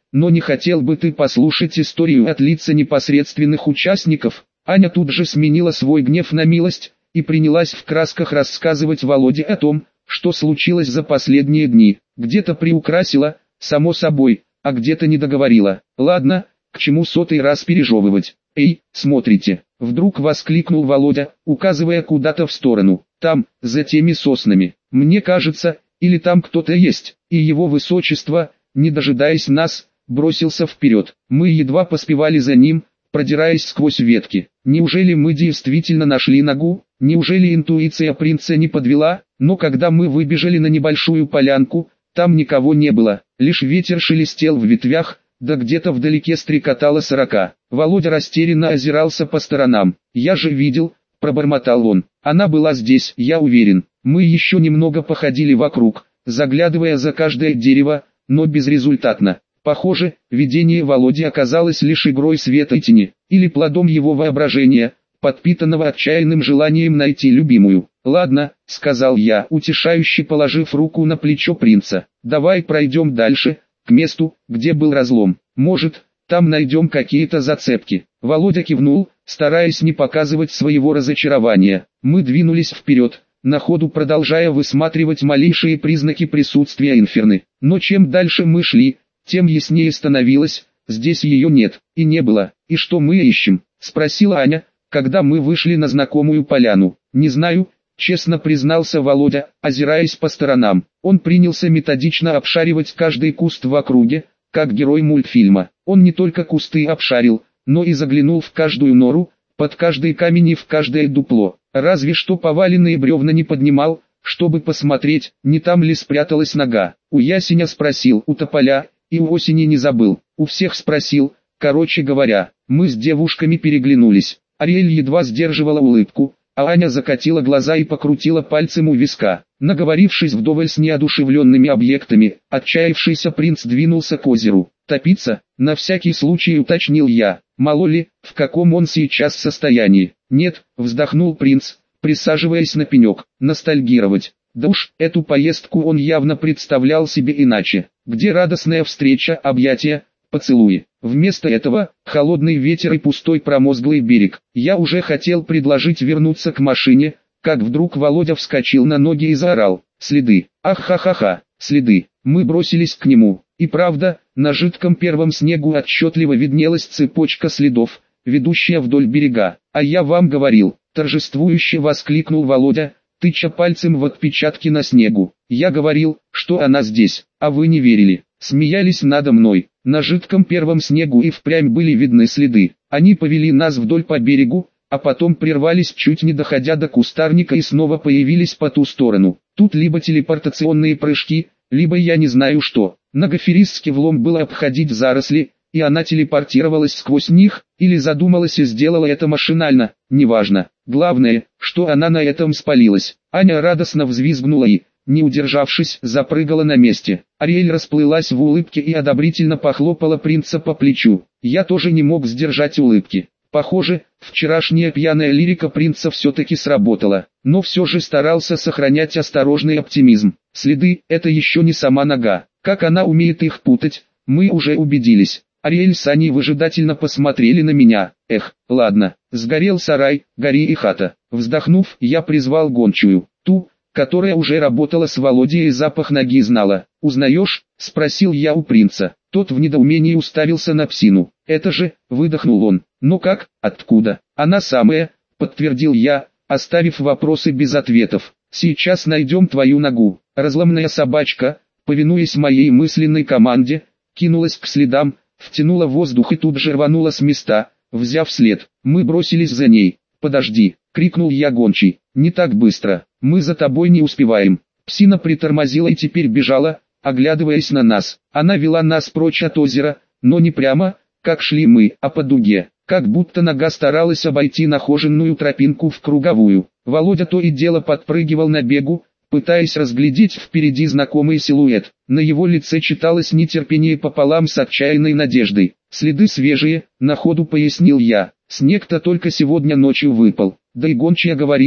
но не хотел бы ты послушать историю от лица непосредственных участников?» Аня тут же сменила свой гнев на милость, и принялась в красках рассказывать Володе о том, что случилось за последние дни. Где-то приукрасила, само собой, а где-то не договорила. «Ладно, к чему сотый раз пережевывать?» «Эй, смотрите!» — вдруг воскликнул Володя, указывая куда-то в сторону. «Там, за теми соснами. Мне кажется, или там кто-то есть». И его высочество, не дожидаясь нас, бросился вперед. Мы едва поспевали за ним, продираясь сквозь ветки. Неужели мы действительно нашли ногу? Неужели интуиция принца не подвела? Но когда мы выбежали на небольшую полянку, там никого не было, лишь ветер шелестел в ветвях, да где-то вдалеке стрекотала сорока. Володя растерянно озирался по сторонам. «Я же видел», — пробормотал он. «Она была здесь, я уверен». Мы еще немного походили вокруг, заглядывая за каждое дерево, но безрезультатно. Похоже, видение Володи оказалось лишь игрой света и тени, или плодом его воображения, подпитанного отчаянным желанием найти любимую. «Ладно», — сказал я, утешающе положив руку на плечо принца. «Давай пройдем дальше, к месту, где был разлом. Может, там найдем какие-то зацепки». Володя кивнул, стараясь не показывать своего разочарования. Мы двинулись вперед, на ходу продолжая высматривать малейшие признаки присутствия инферны. Но чем дальше мы шли, тем яснее становилось, здесь ее нет, и не было. «И что мы ищем?» — спросила Аня, когда мы вышли на знакомую поляну. «Не знаю», — честно признался Володя, озираясь по сторонам. Он принялся методично обшаривать каждый куст в округе, как герой мультфильма. Он не только кусты обшарил, но и заглянул в каждую нору, под каждый камень и в каждое дупло. Разве что поваленные бревна не поднимал, чтобы посмотреть, не там ли спряталась нога. У ясеня спросил, у тополя, и у осени не забыл. У всех спросил. Короче говоря, мы с девушками переглянулись. Ариэль едва сдерживала улыбку, а Аня закатила глаза и покрутила пальцем у виска. Наговорившись вдоволь с неодушевленными объектами, отчаявшийся принц двинулся к озеру. «Топиться?» — на всякий случай уточнил я. Мало ли, в каком он сейчас состоянии. «Нет», — вздохнул принц, присаживаясь на пенек. «Ностальгировать». Да уж, эту поездку он явно представлял себе иначе. Где радостная встреча, объятия, поцелуи. Вместо этого, холодный ветер и пустой промозглый берег. Я уже хотел предложить вернуться к машине, как вдруг Володя вскочил на ноги и заорал. «Следы! Ах-ха-ха-ха! Следы!» Мы бросились к нему. И правда, на жидком первом снегу отчетливо виднелась цепочка следов, ведущая вдоль берега. «А я вам говорил!» — торжествующе воскликнул Володя, тыча пальцем в отпечатки на снегу. «Я говорил, что она здесь, а вы не верили, смеялись надо мной». На жидком первом снегу и впрямь были видны следы. Они повели нас вдоль по берегу, а потом прервались, чуть не доходя до кустарника, и снова появились по ту сторону. Тут либо телепортационные прыжки, либо я не знаю что. На Гаферистске влом было обходить заросли, и она телепортировалась сквозь них, или задумалась и сделала это машинально, неважно. Главное, что она на этом спалилась. Аня радостно взвизгнула и, не удержавшись, запрыгала на месте. Ариэль расплылась в улыбке и одобрительно похлопала принца по плечу. Я тоже не мог сдержать улыбки. Похоже, вчерашняя пьяная лирика принца все-таки сработала, но все же старался сохранять осторожный оптимизм. Следы — это еще не сама нога. Как она умеет их путать, мы уже убедились. Ариэль с Аней выжидательно посмотрели на меня. Эх, ладно, сгорел сарай, гори и хата. Вздохнув, я призвал гончую, ту, которая уже работала с Володей и запах ноги знала. «Узнаешь?» — спросил я у принца. Тот в недоумении уставился на псину. «Это же», — выдохнул он. «Ну как, откуда?» «Она самая», — подтвердил я, оставив вопросы без ответов. «Сейчас найдем твою ногу». Разломная собачка, повинуясь моей мысленной команде, кинулась к следам, втянула воздух и тут же рванула с места, взяв след. Мы бросились за ней. «Подожди!» — крикнул я гончий. «Не так быстро, мы за тобой не успеваем». Псина притормозила и теперь бежала, оглядываясь на нас. Она вела нас прочь от озера, но не прямо, как шли мы, а по дуге, как будто нога старалась обойти нахоженную тропинку в круговую. Володя то и дело подпрыгивал на бегу, пытаясь разглядеть впереди знакомый силуэт. На его лице читалось нетерпение пополам с отчаянной надеждой. «Следы свежие», — на ходу пояснил я. «Снег-то только сегодня ночью выпал, да и гончая говорит,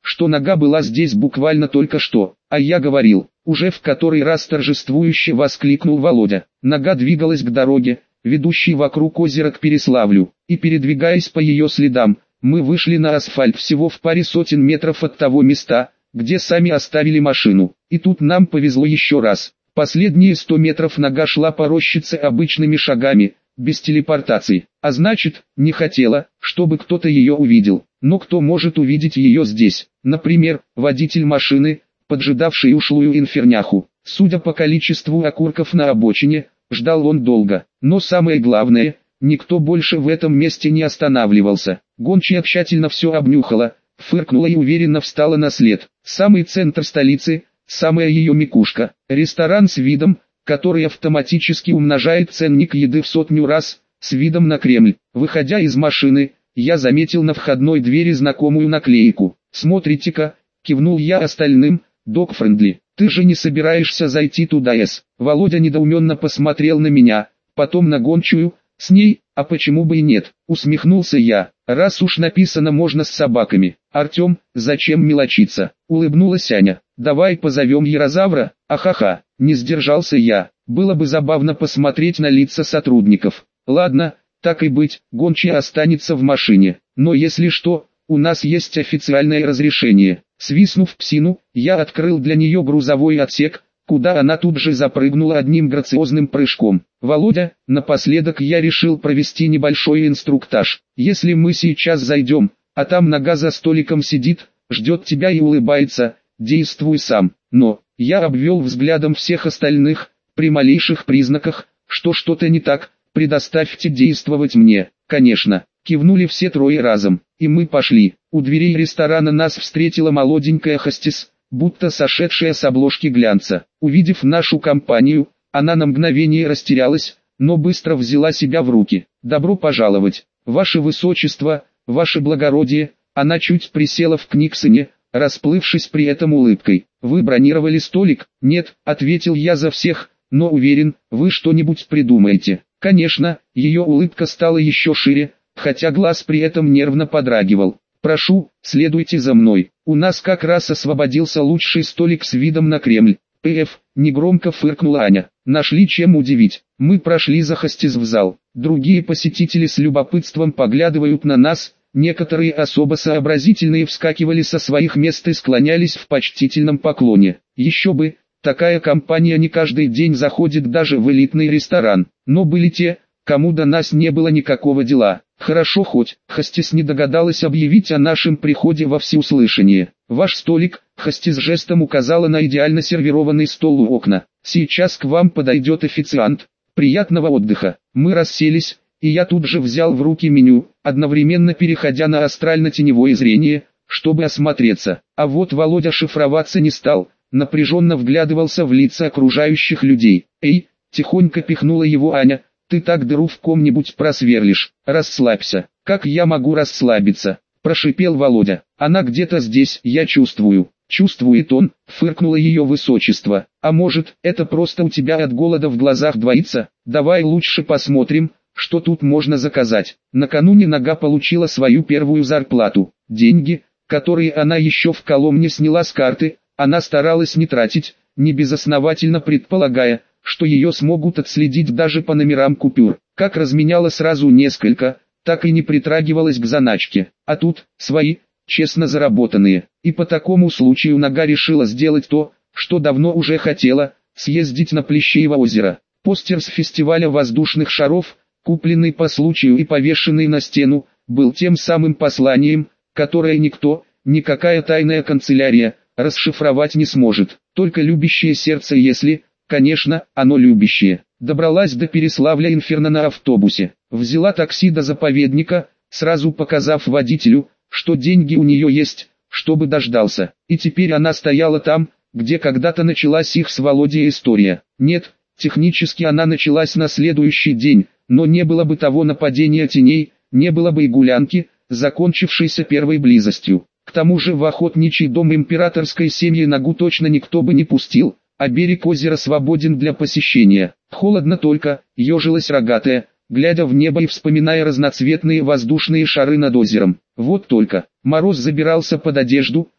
что нога была здесь буквально только что. А я говорил, уже в который раз торжествующе воскликнул Володя. Нога двигалась к дороге, ведущей вокруг озера к Переславлю, и передвигаясь по ее следам, мы вышли на асфальт всего в паре сотен метров от того места, где сами оставили машину. И тут нам повезло еще раз. Последние 100 метров нога шла по рощице обычными шагами, без телепортации. А значит, не хотела, чтобы кто-то ее увидел. Но кто может увидеть ее здесь? Например, водитель машины, поджидавший ушлую инферняху. Судя по количеству окурков на обочине, ждал он долго. Но самое главное, никто больше в этом месте не останавливался. Гончая тщательно все обнюхала, фыркнула и уверенно встала на след. Самый центр столицы, самая ее макушка. Ресторан с видом, который автоматически умножает ценник еды в 100 раз, с видом на Кремль. Выходя из машины, я заметил на входной двери знакомую наклейку. «Смотрите-ка», кивнул я остальным, «Dog-friendly». «Ты же не собираешься зайти туда, С?» Володя недоуменно посмотрел на меня, потом на Гончую. «С ней, а почему бы и нет?» Усмехнулся я. «Раз уж написано можно с собаками». «Артем, зачем мелочиться?» Улыбнулась Аня. «Давай позовем Ярозавра». «Ахаха», не сдержался я. Было бы забавно посмотреть на лица сотрудников. «Ладно, так и быть, Гончая останется в машине. Но если что, у нас есть официальное разрешение». Свистнув псину, я открыл для нее грузовой отсек, куда она тут же запрыгнула одним грациозным прыжком. «Володя, напоследок я решил провести небольшой инструктаж. Если мы сейчас зайдем, а там нога за столиком сидит, ждет тебя и улыбается, действуй сам». Но, я обвел взглядом всех остальных, при малейших признаках, что что-то не так, предоставьте действовать мне. «Конечно», кивнули все трое разом, и мы пошли. У дверей ресторана нас встретила молоденькая хостес, будто сошедшая с обложки глянца. Увидев нашу компанию, она на мгновение растерялась, но быстро взяла себя в руки. «Добро пожаловать, ваше высочество, ваше благородие». Она чуть присела в книгсоне, расплывшись при этом улыбкой. «Вы бронировали столик?» «Нет», ответил я за всех, «но уверен, вы что-нибудь придумаете». Конечно, ее улыбка стала еще шире, хотя глаз при этом нервно подрагивал. «Прошу, следуйте за мной. У нас как раз освободился лучший столик с видом на Кремль». «П.Ф.» негромко фыркнула Аня. «Нашли чем удивить». Мы прошли за хостес в зал. Другие посетители с любопытством поглядывают на нас, некоторые особо сообразительные вскакивали со своих мест и склонялись в почтительном поклоне. Еще бы, такая компания не каждый день заходит даже в элитный ресторан. Но были те, кому до нас не было никакого дела. Хорошо хоть, хостес не догадалась объявить о нашем приходе во всеуслышание. «Ваш столик», хостес жестом указала на идеально сервированный стол у окна. «Сейчас к вам подойдет официант. Приятного отдыха». Мы расселись, и я тут же взял в руки меню, одновременно переходя на астрально-теневое зрение, чтобы осмотреться. А вот Володя шифроваться не стал, напряженно вглядывался в лица окружающих людей. «Эй!» — тихонько пихнула его Аня. «Ты так дыру в ком-нибудь просверлишь, расслабься». «Как я могу расслабиться?» – прошипел Володя. «Она где-то здесь, я чувствую». «Чувствует он», – фыркнуло ее высочество. «А может, это просто у тебя от голода в глазах двоится? Давай лучше посмотрим, что тут можно заказать». Накануне нога получила свою первую зарплату. Деньги, которые она еще в Коломне сняла с карты, она старалась не тратить, не безосновательно предполагая, что ее смогут отследить даже по номерам купюр. Как разменяла сразу несколько, так и не притрагивалась к заначке. А тут, свои, честно заработанные. И по такому случаю нога решила сделать то, что давно уже хотела, съездить на Плещеево озеро. Постер с фестиваля воздушных шаров, купленный по случаю и повешенный на стену, был тем самым посланием, которое никто, никакая тайная канцелярия, расшифровать не сможет. Только любящее сердце, если... Конечно, оно любящее. Добралась до Переславля Инферно на автобусе. Взяла такси до заповедника, сразу показав водителю, что деньги у нее есть, чтобы дождался. И теперь она стояла там, где когда-то началась их с Володей история. Нет, технически она началась на следующий день, но не было бы того нападения теней, не было бы и гулянки, закончившейся первой близостью. К тому же в охотничий дом императорской семьи ногу точно никто бы не пустил, а берег озера свободен для посещения. Холодно только, ежилась рогатая, глядя в небо и вспоминая разноцветные воздушные шары над озером. Вот только, мороз забирался под одежду,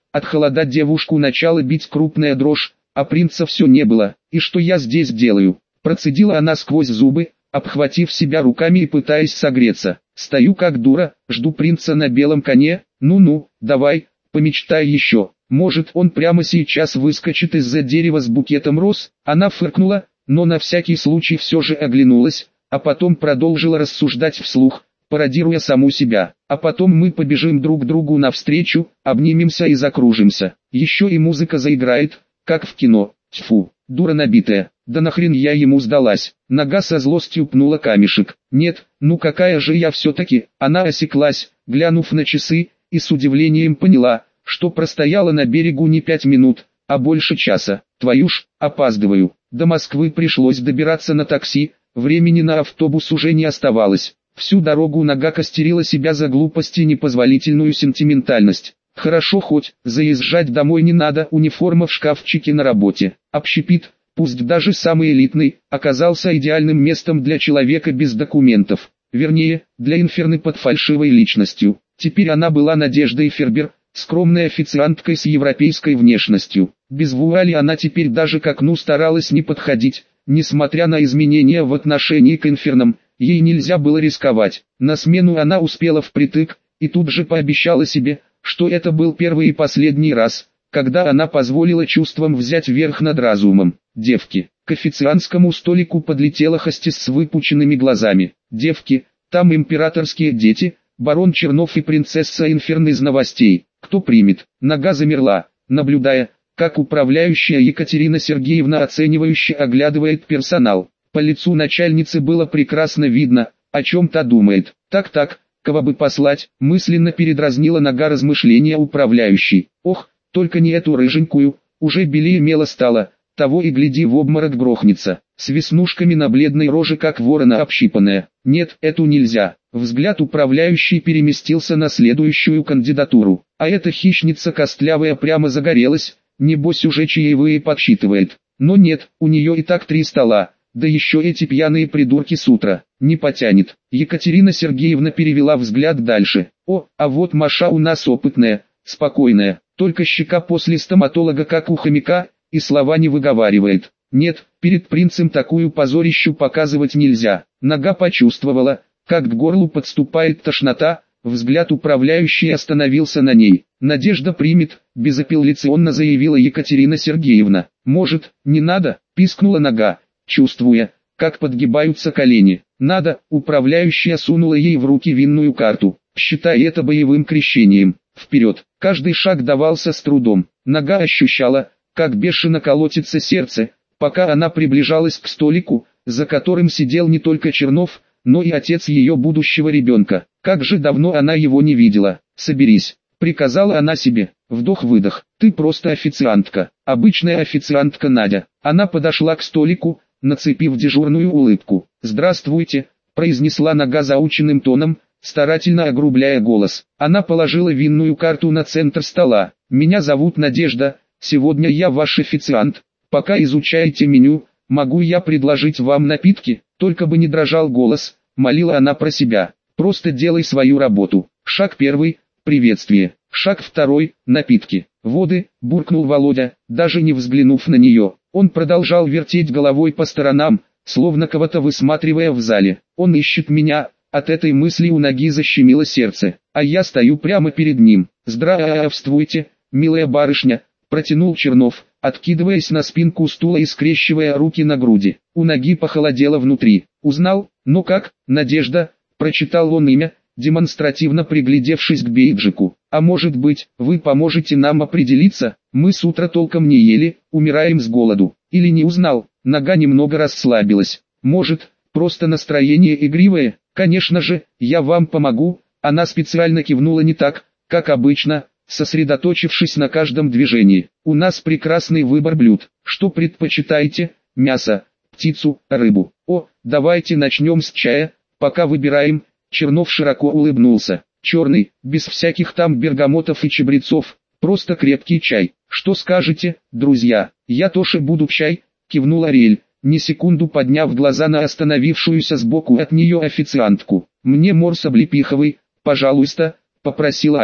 От холода девушку начала бить крупная дрожь, а принца все не было. «И что я здесь делаю?» Процедила она сквозь зубы, обхватив себя руками и пытаясь согреться. «Стою как дура, жду принца на белом коне. Ну-ну, давай, помечтай еще. Может, он прямо сейчас выскочит из-за дерева с букетом роз?» Она фыркнула, но на всякий случай все же оглянулась, а потом продолжила рассуждать вслух, пародируя саму себя. «А потом мы побежим друг другу навстречу, обнимемся и закружимся. Еще и музыка заиграет, как в кино. Тьфу, дура набитая, да нахрен я ему сдалась». Нога со злостью пнула камешек. «Нет, ну какая же я все-таки?» Она осеклась, глянув на часы, и с удивлением поняла, что простояла на берегу не 5 минут, а больше часа. «Твою ж, опаздываю». До Москвы пришлось добираться на такси, времени на автобус уже не оставалось. Всю дорогу нога костерила себя за глупость и непозволительную сентиментальность. Хорошо хоть, заезжать домой не надо, униформа в шкафчике на работе. Общепит, пусть даже самый элитный, оказался идеальным местом для человека без документов. Вернее, для Инферны под фальшивой личностью. Теперь она была Надеждой Фербер, скромной официанткой с европейской внешностью. Без вуали она теперь даже к окну старалась не подходить, несмотря на изменения в отношении к Инфернам. Ей нельзя было рисковать. На смену она успела впритык, и тут же пообещала себе, что это был первый и последний раз, когда она позволила чувствам взять верх над разумом. «Девки». К официантскому столику подлетела хостес с выпученными глазами. «Девки, там императорские дети, барон Чернов и принцесса Инферны из новостей. Кто примет?» Нога замерла, наблюдая, как управляющая Екатерина Сергеевна оценивающе оглядывает персонал. По лицу начальницы было прекрасно видно, о чем та думает. «Так-так, кого бы послать?» — мысленно передразнила нога размышления управляющей. «Ох, только не эту рыженькую, уже белее мело стало, того и гляди в обморок грохнется, с веснушками на бледной роже как ворона общипанная. Нет, эту нельзя». Взгляд управляющей переместился на следующую кандидатуру. А эта хищница костлявая прямо загорелась, небось уже чаевые подсчитывает. Но нет, у нее и так 3 стола. Да еще эти пьяные придурки с утра, не потянет. Екатерина Сергеевна перевела взгляд дальше. «О, а вот Маша у нас опытная, спокойная, только щека после стоматолога как у хомяка, и слова не выговаривает. Нет, перед принцем такую позорищу показывать нельзя». Нога почувствовала, как к горлу подступает тошнота, взгляд управляющей остановился на ней. «Надежда примет», — безапелляционно заявила Екатерина Сергеевна. «Может, не надо?» — пискнула нога, чувствуя, как подгибаются колени. «Надо», — управляющая сунула ей в руки винную карту. «Считай это боевым крещением. Вперед!» Каждый шаг давался с трудом. Нога ощущала, как бешено колотится сердце, пока она приближалась к столику, за которым сидел не только Чернов, но и отец ее будущего ребенка. Как же давно она его не видела. «Соберись», — приказала она себе. Вдох-выдох. «Ты просто официантка. Обычная официантка Надя». Она подошла к столику, нацепив дежурную улыбку. «Здравствуйте», — произнесла нога заученным тоном, старательно огрубляя голос. Она положила винную карту на центр стола. «Меня зовут Надежда, сегодня я ваш официант. Пока изучаете меню, могу я предложить вам напитки?» Только бы не дрожал голос, молила она про себя. «Просто делай свою работу». Шаг 1 — приветствие. Шаг 2 — напитки. «Воды», — буркнул Володя, даже не взглянув на нее. Он продолжал вертеть головой по сторонам, словно кого-то высматривая в зале. «Он ищет меня», от этой мысли у ноги защемило сердце, а я стою прямо перед ним. «Здравствуйте, милая барышня», — протянул Чернов, откидываясь на спинку стула и скрещивая руки на груди. У ноги похолодело внутри. «Узнал? Ну как, Надежда?» — прочитал он имя, демонстративно приглядевшись к бейджику. «А может быть, вы поможете нам определиться? Мы с утра толком не ели, умираем с голоду». Или не узнал? Нога немного расслабилась. «Может, просто настроение игривое? Конечно же, я вам помогу». Она специально кивнула не так, как обычно, сосредоточившись на каждом движении. «У нас прекрасный выбор блюд. Что предпочитаете? Мясо, птицу, рыбу?» «О, давайте начнем с чая, пока выбираем». Чернов широко улыбнулся. «Черный, без всяких там бергамотов и чабрецов, просто крепкий чай. Что скажете, друзья?» «Я тоже буду чай», — кивнул Ариэль, ни секунду подняв глаза на остановившуюся сбоку от нее официантку. «Мне морс облепиховый, пожалуйста», — попросила Аня.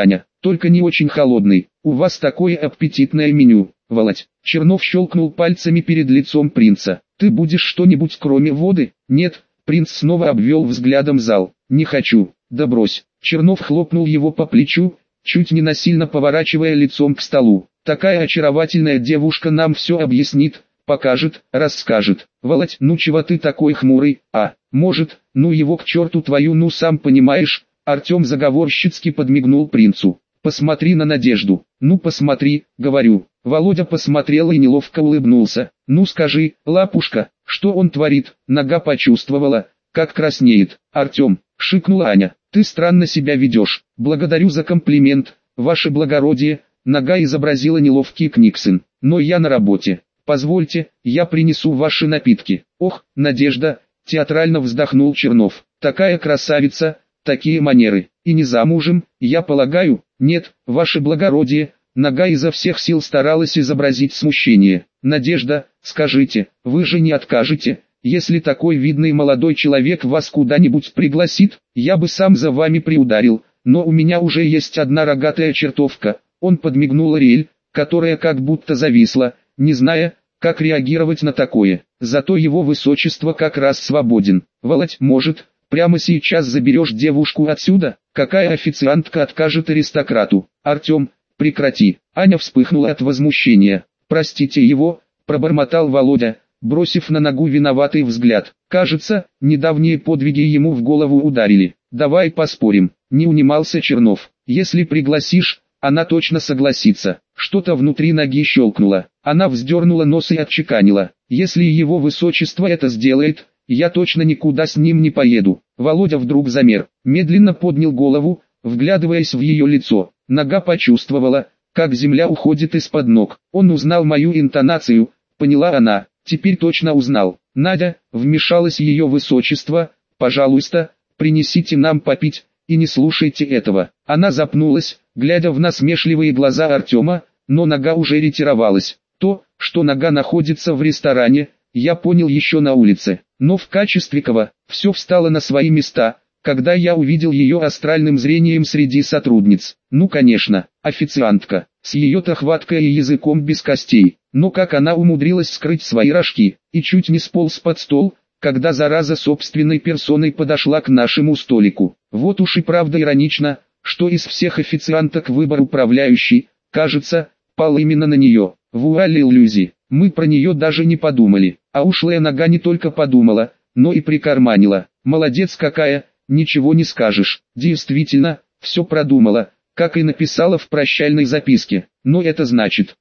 только не очень холодный. У вас такое аппетитное меню, Володь. Чернов щелкнул пальцами перед лицом принца. Ты будешь что-нибудь кроме воды? Нет. Принц снова обвел взглядом зал. Не хочу. Да брось. Чернов хлопнул его по плечу, чуть не насильно поворачивая лицом к столу. Такая очаровательная девушка нам все объяснит, покажет, расскажет. Володь, ну чего ты такой хмурый, может, ну его к черту твою, ну сам понимаешь. Артем заговорщицки подмигнул принцу. Посмотри на Надежду. Ну посмотри, говорю. Володя посмотрел и неловко улыбнулся. Ну скажи, лапушка, что он творит? Нога почувствовала, как краснеет. Артем, шикнула Аня, ты странно себя ведешь. Благодарю за комплимент, ваше благородие. Нога изобразила неловкий книксон. Но я на работе. Позвольте, я принесу ваши напитки. Ох, Надежда, театрально вздохнул Чернов. Такая красавица, такие манеры. И не замужем, я полагаю? Нет, ваше благородие. Нога изо всех сил старалась изобразить смущение. Надежда, скажите, вы же не откажете, если такой видный молодой человек вас куда-нибудь пригласит? Я бы сам за вами приударил, но у меня уже есть одна рогатая чертовка. Он подмигнул Ариэль, которая как будто зависла, не зная, как реагировать на такое. Зато его высочество как раз свободен. Володь, может, прямо сейчас заберешь девушку отсюда? Какая официантка откажет аристократу? Артем, прекрати. Аня вспыхнула от возмущения. Простите его, пробормотал Володя, бросив на ногу виноватый взгляд. Кажется, недавние подвиги ему в голову ударили. Давай поспорим, не унимался Чернов. Если пригласишь, она точно согласится. Что-то внутри ноги щелкнуло. Она вздернула нос и отчеканила. Если его высочество это сделает, я точно никуда с ним не поеду. Володя вдруг замер, медленно поднял голову, вглядываясь в ее лицо. Нога почувствовала, как земля уходит из-под ног. Он узнал мою интонацию, поняла она. Теперь точно узнал. Надя, вмешалось ее высочество, пожалуйста, принесите нам попить, и не слушайте этого. Она запнулась, глядя в насмешливые глаза Артема, но нога уже ретировалась. То, что нога находится в ресторане, я понял еще на улице. Но в качестве кого, все встало на свои места, когда я увидел ее астральным зрением среди сотрудниц. Ну конечно, официантка, с ее-то хваткой и языком без костей. Но как она умудрилась скрыть свои рожки, и чуть не сполз под стол, когда зараза собственной персоной подошла к нашему столику. Вот уж и правда иронично, что из всех официанток выбор управляющий, кажется, пал именно на нее. Вуаль иллюзии, мы про нее даже не подумали, а ушлая нога не только подумала, но и прикарманила. Молодец какая, ничего не скажешь, действительно, все продумала, как и написала в прощальной записке. Но это значит,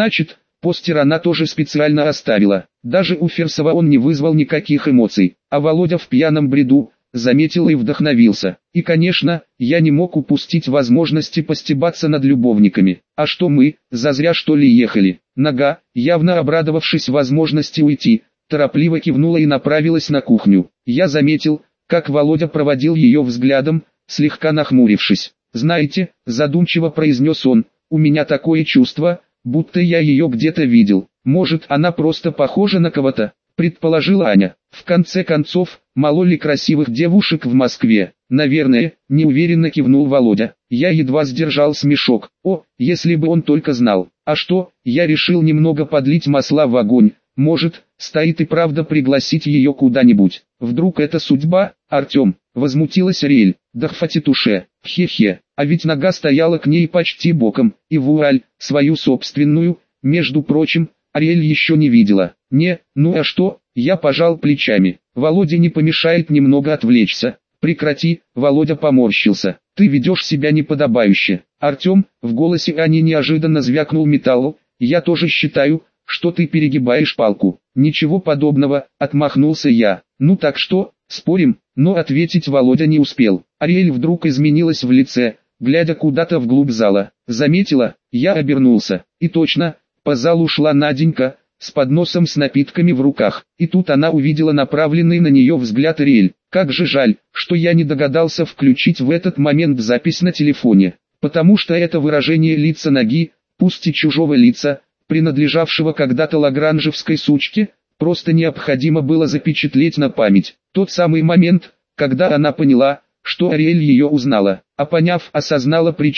постер она тоже специально оставила. Даже у Фирсова он не вызвал никаких эмоций, а Володя в пьяном бреду заметил и вдохновился. И конечно, я не мог упустить возможности постебаться над любовниками. А что мы, зазря что ли ехали? Нога, явно обрадовавшись возможности уйти, торопливо кивнула и направилась на кухню. Я заметил, как Володя проводил ее взглядом, слегка нахмурившись. «Знаете», задумчиво произнес он, «у меня такое чувство, будто я ее где-то видел. Может, она просто похожа на кого-то», предположила Аня. В конце концов, мало ли красивых девушек в Москве? Наверное, неуверенно кивнул Володя. Я едва сдержал смешок. О, если бы он только знал. А что, я решил немного подлить масла в огонь. Может, стоит и правда пригласить ее куда-нибудь. Вдруг это судьба? Артем, возмутилась Ариэль. Да хватит уше, хе-хе. А ведь нога стояла к ней почти боком, и вуаль, свою собственную, между прочим, Ариэль еще не видела. Не, ну а что, я пожал плечами. Володе не помешает немного отвлечься. Прекрати, Володя поморщился. Ты ведешь себя неподобающе. Артем, в голосе Ани неожиданно звякнул металл. Я тоже считаю, что ты перегибаешь палку. Ничего подобного, отмахнулся я. Ну так что, спорим? Но ответить Володя не успел. Ариэль вдруг изменилась в лице, глядя куда-то вглубь зала. Заметила, я обернулся. И точно, по залу шла Наденька, с подносом с напитками в руках. И тут она увидела направленный на нее взгляд Ариэль. Как же жаль, что я не догадался включить в этот момент запись на телефоне. Потому что это выражение лица ноги, пусть и чужого лица, принадлежавшего когда-то лагранжевской сучке, просто необходимо было запечатлеть на память. Тот самый момент, когда она поняла, что Ариэль ее узнала, а поняв, осознала причину,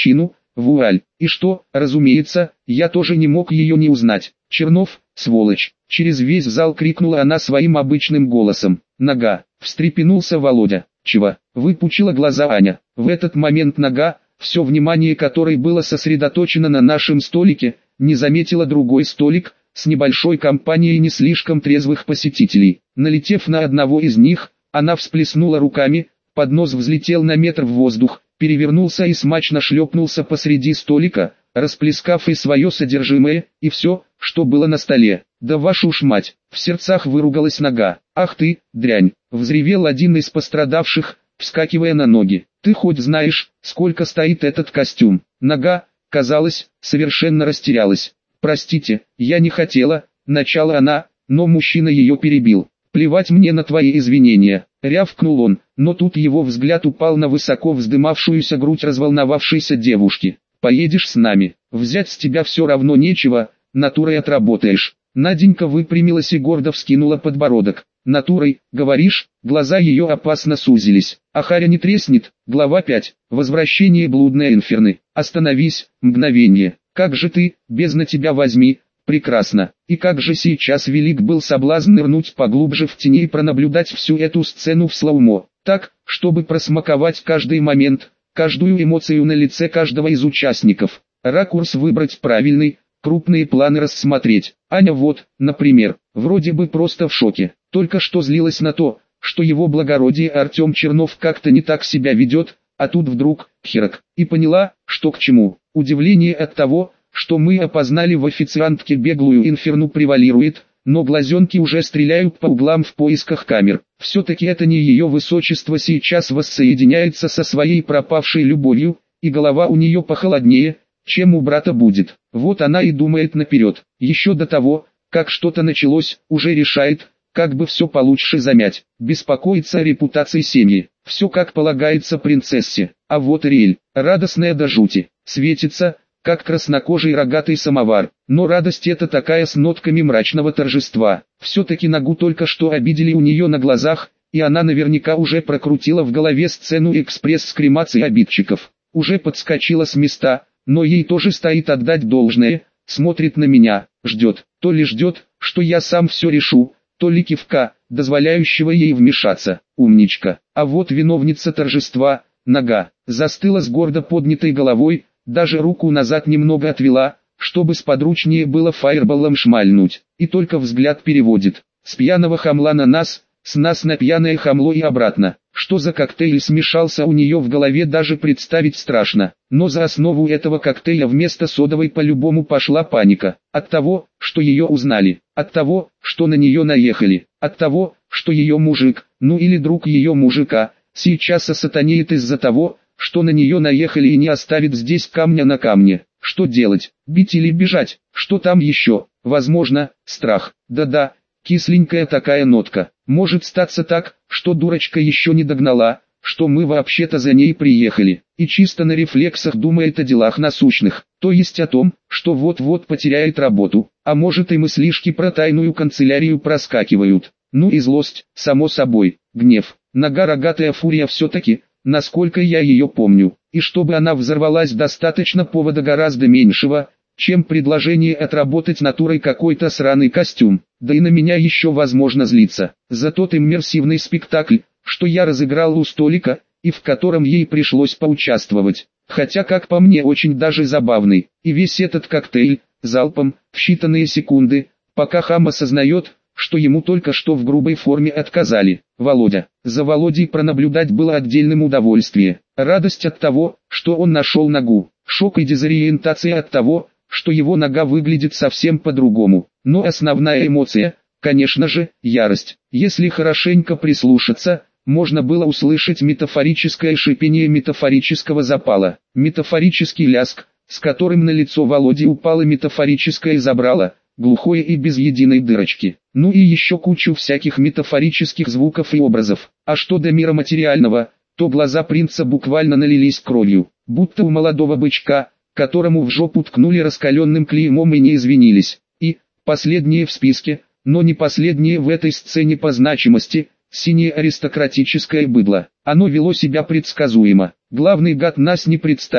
вуаль. И что, разумеется, я тоже не мог ее не узнать. Чернов, сволочь. Через весь зал крикнула она своим обычным голосом. Нога. Встрепенулся Володя. Чего? Выпучила глаза Аня. В этот момент Нога, все внимание которой было сосредоточено на нашем столике, не заметила другой столик, с небольшой компанией не слишком трезвых посетителей. Налетев на одного из них, она всплеснула руками, поднос взлетел на метр в воздух, перевернулся и смачно шлепнулся посреди столика, расплескав и свое содержимое, и все, что было на столе. «Да вашу ж мать!» — в сердцах выругалась Нога. «Ах ты, дрянь!» — взревел один из пострадавших, вскакивая на ноги. «Ты хоть знаешь, сколько стоит этот костюм?» Нога, казалось, совершенно растерялась. «Простите, я не хотела», — начала она, но мужчина ее перебил. «Плевать мне на твои извинения», — рявкнул он, но тут его взгляд упал на высоко вздымавшуюся грудь разволновавшейся девушки. «Поедешь с нами, взять с тебя все равно нечего, натурой отработаешь». Наденька выпрямилась и гордо вскинула подбородок. «Натурой, говоришь?» Глаза ее опасно сузились. «А харя не треснет?» Глава 5. Возвращение блудной инферны. «Остановись, мгновение. Как же ты, бездна тебя возьми!» Прекрасно. И как же сейчас велик был соблазн нырнуть поглубже в тени и пронаблюдать всю эту сцену в слоумо, так, чтобы просмаковать каждый момент, каждую эмоцию на лице каждого из участников. Ракурс выбрать правильный, крупные планы рассмотреть. Аня вот, например, вроде бы просто в шоке, только что злилась на то, что его благородие Артем Чернов как-то не так себя ведет, а тут вдруг, херак, и поняла, что к чему. Удивление от того, что мы опознали в официантке беглую инферну превалирует, но глазенки уже стреляют по углам в поисках камер. Все-таки это не ее высочество сейчас воссоединяется со своей пропавшей любовью, и голова у нее похолоднее, чем у брата будет. Вот она и думает наперед. Еще до того, как что-то началось, уже решает, как бы все получше замять. Беспокоится о репутации семьи. Все как полагается принцессе. А вот Риэль, радостная до жути, светится, как краснокожий рогатый самовар. Но радость это такая с нотками мрачного торжества. Все-таки Ногу только что обидели у нее на глазах, и она наверняка уже прокрутила в голове сцену экспресс с кремацией обидчиков. Уже подскочила с места, но ей тоже стоит отдать должное, смотрит на меня, ждет. То ли ждет, что я сам все решу, то ли кивка, дозволяющего ей вмешаться. Умничка. А вот виновница торжества, Нога, застыла с гордо поднятой головой, даже руку назад немного отвела, чтобы сподручнее было фаерболом шмальнуть. И только взгляд переводит. С пьяного хамла на нас, с нас на пьяное хамло и обратно. Что за коктейль смешался у нее в голове, даже представить страшно. Но за основу этого коктейля вместо содовой по-любому пошла паника. От того, что ее узнали. От того, что на нее наехали. От того, что ее мужик, ну или друг ее мужика, сейчас осатанеет из-за того, что на нее наехали и не оставит здесь камня на камне. Что делать? Бить или бежать? Что там еще? Возможно, страх. Да-да, кисленькая такая нотка. Может статься так, что дурочка еще не догнала, что мы вообще-то за ней приехали, и чисто на рефлексах думает о делах насущных, то есть о том, что вот-вот потеряет работу, а может и мыслишки про тайную канцелярию проскакивают. Ну и злость, само собой, гнев, Нога рогатая фурия все-таки, насколько я ее помню, и чтобы она взорвалась, достаточно повода гораздо меньшего, чем предложение отработать натурой какой-то сраный костюм. Да и на меня еще возможно злиться за тот иммерсивный спектакль, что я разыграл у столика, и в котором ей пришлось поучаствовать. Хотя, как по мне, очень даже забавный. И весь этот коктейль, залпом, в считанные секунды, пока хам осознает, что ему только что в грубой форме отказали. Володя. За Володей пронаблюдать было отдельным удовольствием. Радость от того, что он нашел Ногу. Шок и дезориентация от того, что его Нога выглядит совсем по-другому. Но основная эмоция, конечно же, ярость. Если хорошенько прислушаться, можно было услышать метафорическое шипение метафорического запала. Метафорический ляск, с которым на лицо Володи упало метафорическое забрало, глухое и без единой дырочки. Ну и еще кучу всяких метафорических звуков и образов. А что до мира материального, то глаза принца буквально налились кровью, будто у молодого бычка, которому в жопу ткнули раскаленным клеймом и не извинились. И, последнее в списке, но не последнее в этой сцене по значимости, синее аристократическое быдло. Оно вело себя предсказуемо. Главный гад нас не представили,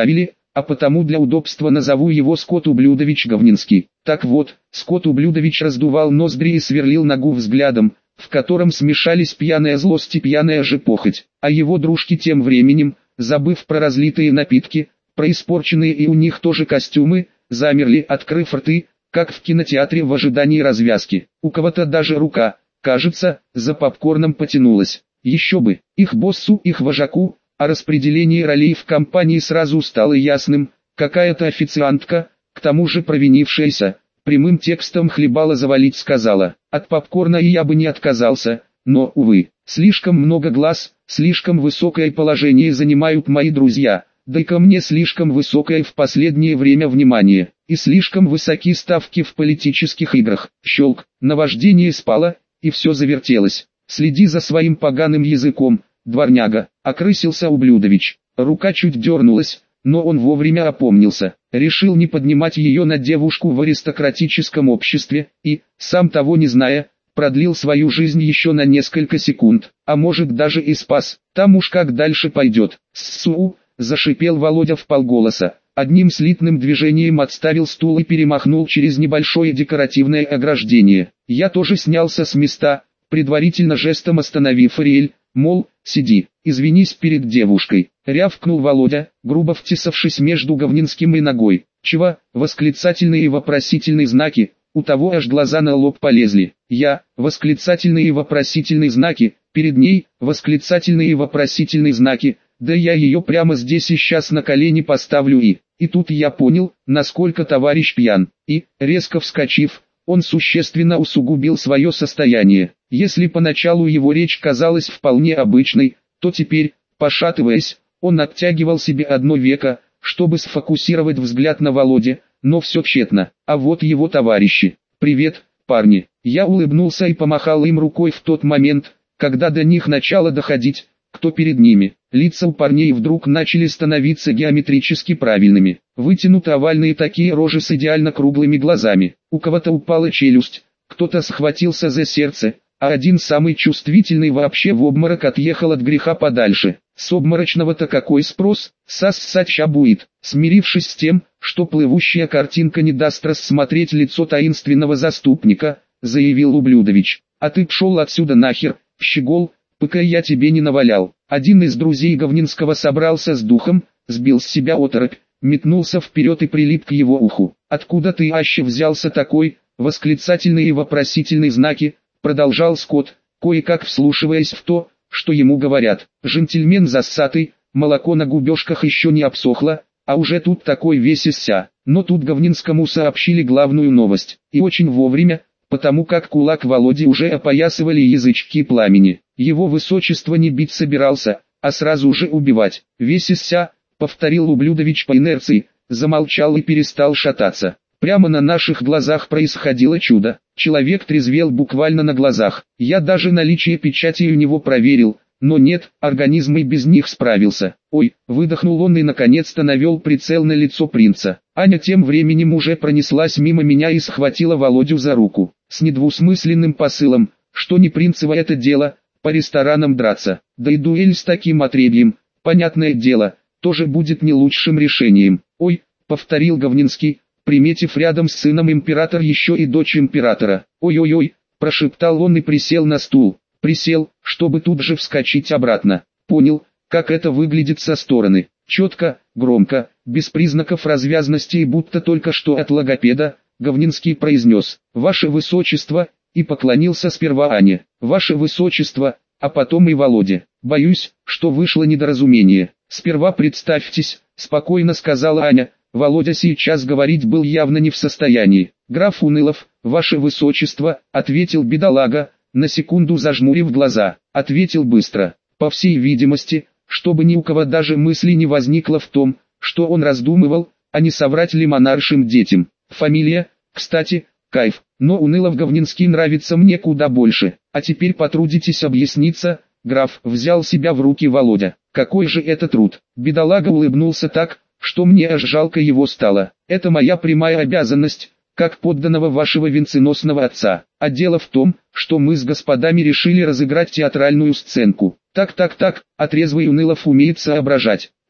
а потому для удобства назову его Скот Ублюдович Говнинский. Так вот, Скот Ублюдович раздувал ноздри и сверлил ногу взглядом, в котором смешались пьяная злость и пьяная же похоть, а его дружки тем временем, забыв про разлитые напитки, про испорченные и у них тоже костюмы, замерли, открыв рты, как в кинотеатре в ожидании развязки. У кого-то даже рука, кажется, за попкорном потянулась. Еще бы, их боссу, их вожаку, о распределении ролей в компании сразу стало ясным, какая-то официантка, к тому же провинившаяся, прямым текстом хлебала завалить сказала, от попкорна и я бы не отказался, но, увы, слишком много глаз, слишком высокое положение занимают мои друзья, да и ко мне слишком высокое в последнее время внимание, и слишком высоки ставки в политических играх. Щелк, наваждение спало, и все завертелось. Следи за своим поганым языком, дворняга, окрысился Ублюдович. Рука чуть дернулась, но он вовремя опомнился, решил не поднимать ее на девушку в аристократическом обществе, и, сам того не зная, продлил свою жизнь еще на несколько секунд, а может даже и спас. Там уж как дальше пойдет. «Ссу!» — зашипел Володя вполголоса. Одним слитным движением отставил стул и перемахнул через небольшое декоративное ограждение. Я тоже снялся с места, предварительно жестом остановив Ариэль, мол, сиди, извинись перед девушкой. Рявкнул Володя, грубо втесавшись между Говнинским и ногой. Чего? Восклицательные и вопросительные знаки, у того аж глаза на лоб полезли. Я, восклицательные и вопросительные знаки, перед ней, восклицательные и вопросительные знаки, да я ее прямо здесь и сейчас на колени поставлю и тут я понял, насколько товарищ пьян, и, резко вскочив, он существенно усугубил свое состояние. Если поначалу его речь казалась вполне обычной, то теперь, пошатываясь, он оттягивал себе одно веко, чтобы сфокусировать взгляд на Володе, но все тщетно. А вот его товарищи. «Привет, парни!» Я улыбнулся и помахал им рукой в тот момент, когда до них начало доходить, кто перед ними. Лица у парней вдруг начали становиться геометрически правильными. Вытянуты овальные такие рожи с идеально круглыми глазами. У кого-то упала челюсть, кто-то схватился за сердце, а один самый чувствительный вообще в обморок отъехал от греха подальше. С обморочного-то какой спрос? Сассать ща будет. Смирившись с тем, что плывущая картинка не даст рассмотреть лицо таинственного заступника, заявил Ублюдович. А ты пшел отсюда нахер, щегол, пока я тебе не навалял. Один из друзей Говнинского собрался с духом, сбил с себя оторопь, метнулся вперед и прилип к его уху. «Откуда ты, аще, взялся такой?» Восклицательные и вопросительные знаки, продолжал Скот, кое-как вслушиваясь в то, что ему говорят. Джентльмен зассатый, молоко на губежках еще не обсохло, а уже тут такой весь из ся. Но тут Говнинскому сообщили главную новость, и очень вовремя, потому как кулак Володи уже опоясывали язычки пламени. Его высочество не бить собирался, а сразу же убивать. «Весь из ся», повторил Ублюдович по инерции, замолчал и перестал шататься. Прямо на наших глазах происходило чудо. Человек трезвел буквально на глазах. Я даже наличие печати у него проверил, но нет, организм и без них справился. «Ой», выдохнул он и наконец-то навел прицел на лицо принца. Аня тем временем уже пронеслась мимо меня и схватила Володю за руку, с недвусмысленным посылом, что не принцево это дело, по ресторанам драться, да и дуэль с таким отребьем, понятное дело, тоже будет не лучшим решением. «Ой», повторил Говнинский, приметив рядом с сыном император еще и дочь императора. «Ой-ой-ой», прошептал он и присел на стул. Присел, чтобы тут же вскочить обратно. Понял, как это выглядит со стороны. Четко, громко, без признаков развязности и будто только что от логопеда, Говнинский произнес «Ваше Высочество», и поклонился сперва Ане. «Ваше Высочество», а потом и Володе. «Боюсь, что вышло недоразумение. Сперва представьтесь», спокойно сказала Аня. Володя сейчас говорить был явно не в состоянии. «Граф Унылов, Ваше Высочество», ответил бедолага, на секунду зажмурив глаза. Ответил быстро, по всей видимости, чтобы ни у кого даже мысли не возникло в том, что он раздумывал, а не соврать ли монаршим детям. Фамилия, кстати, кайф, но Унылов Говнинский нравится мне куда больше. А теперь потрудитесь объясниться, граф, взял себя в руки Володя. Какой же это труд? Бедолага улыбнулся так, что мне аж жалко его стало. Это моя прямая обязанность, как подданного вашего венценосного отца. А дело в том, что мы с господами решили разыграть театральную сценку. Так, а трезвый Унылов умеет соображать.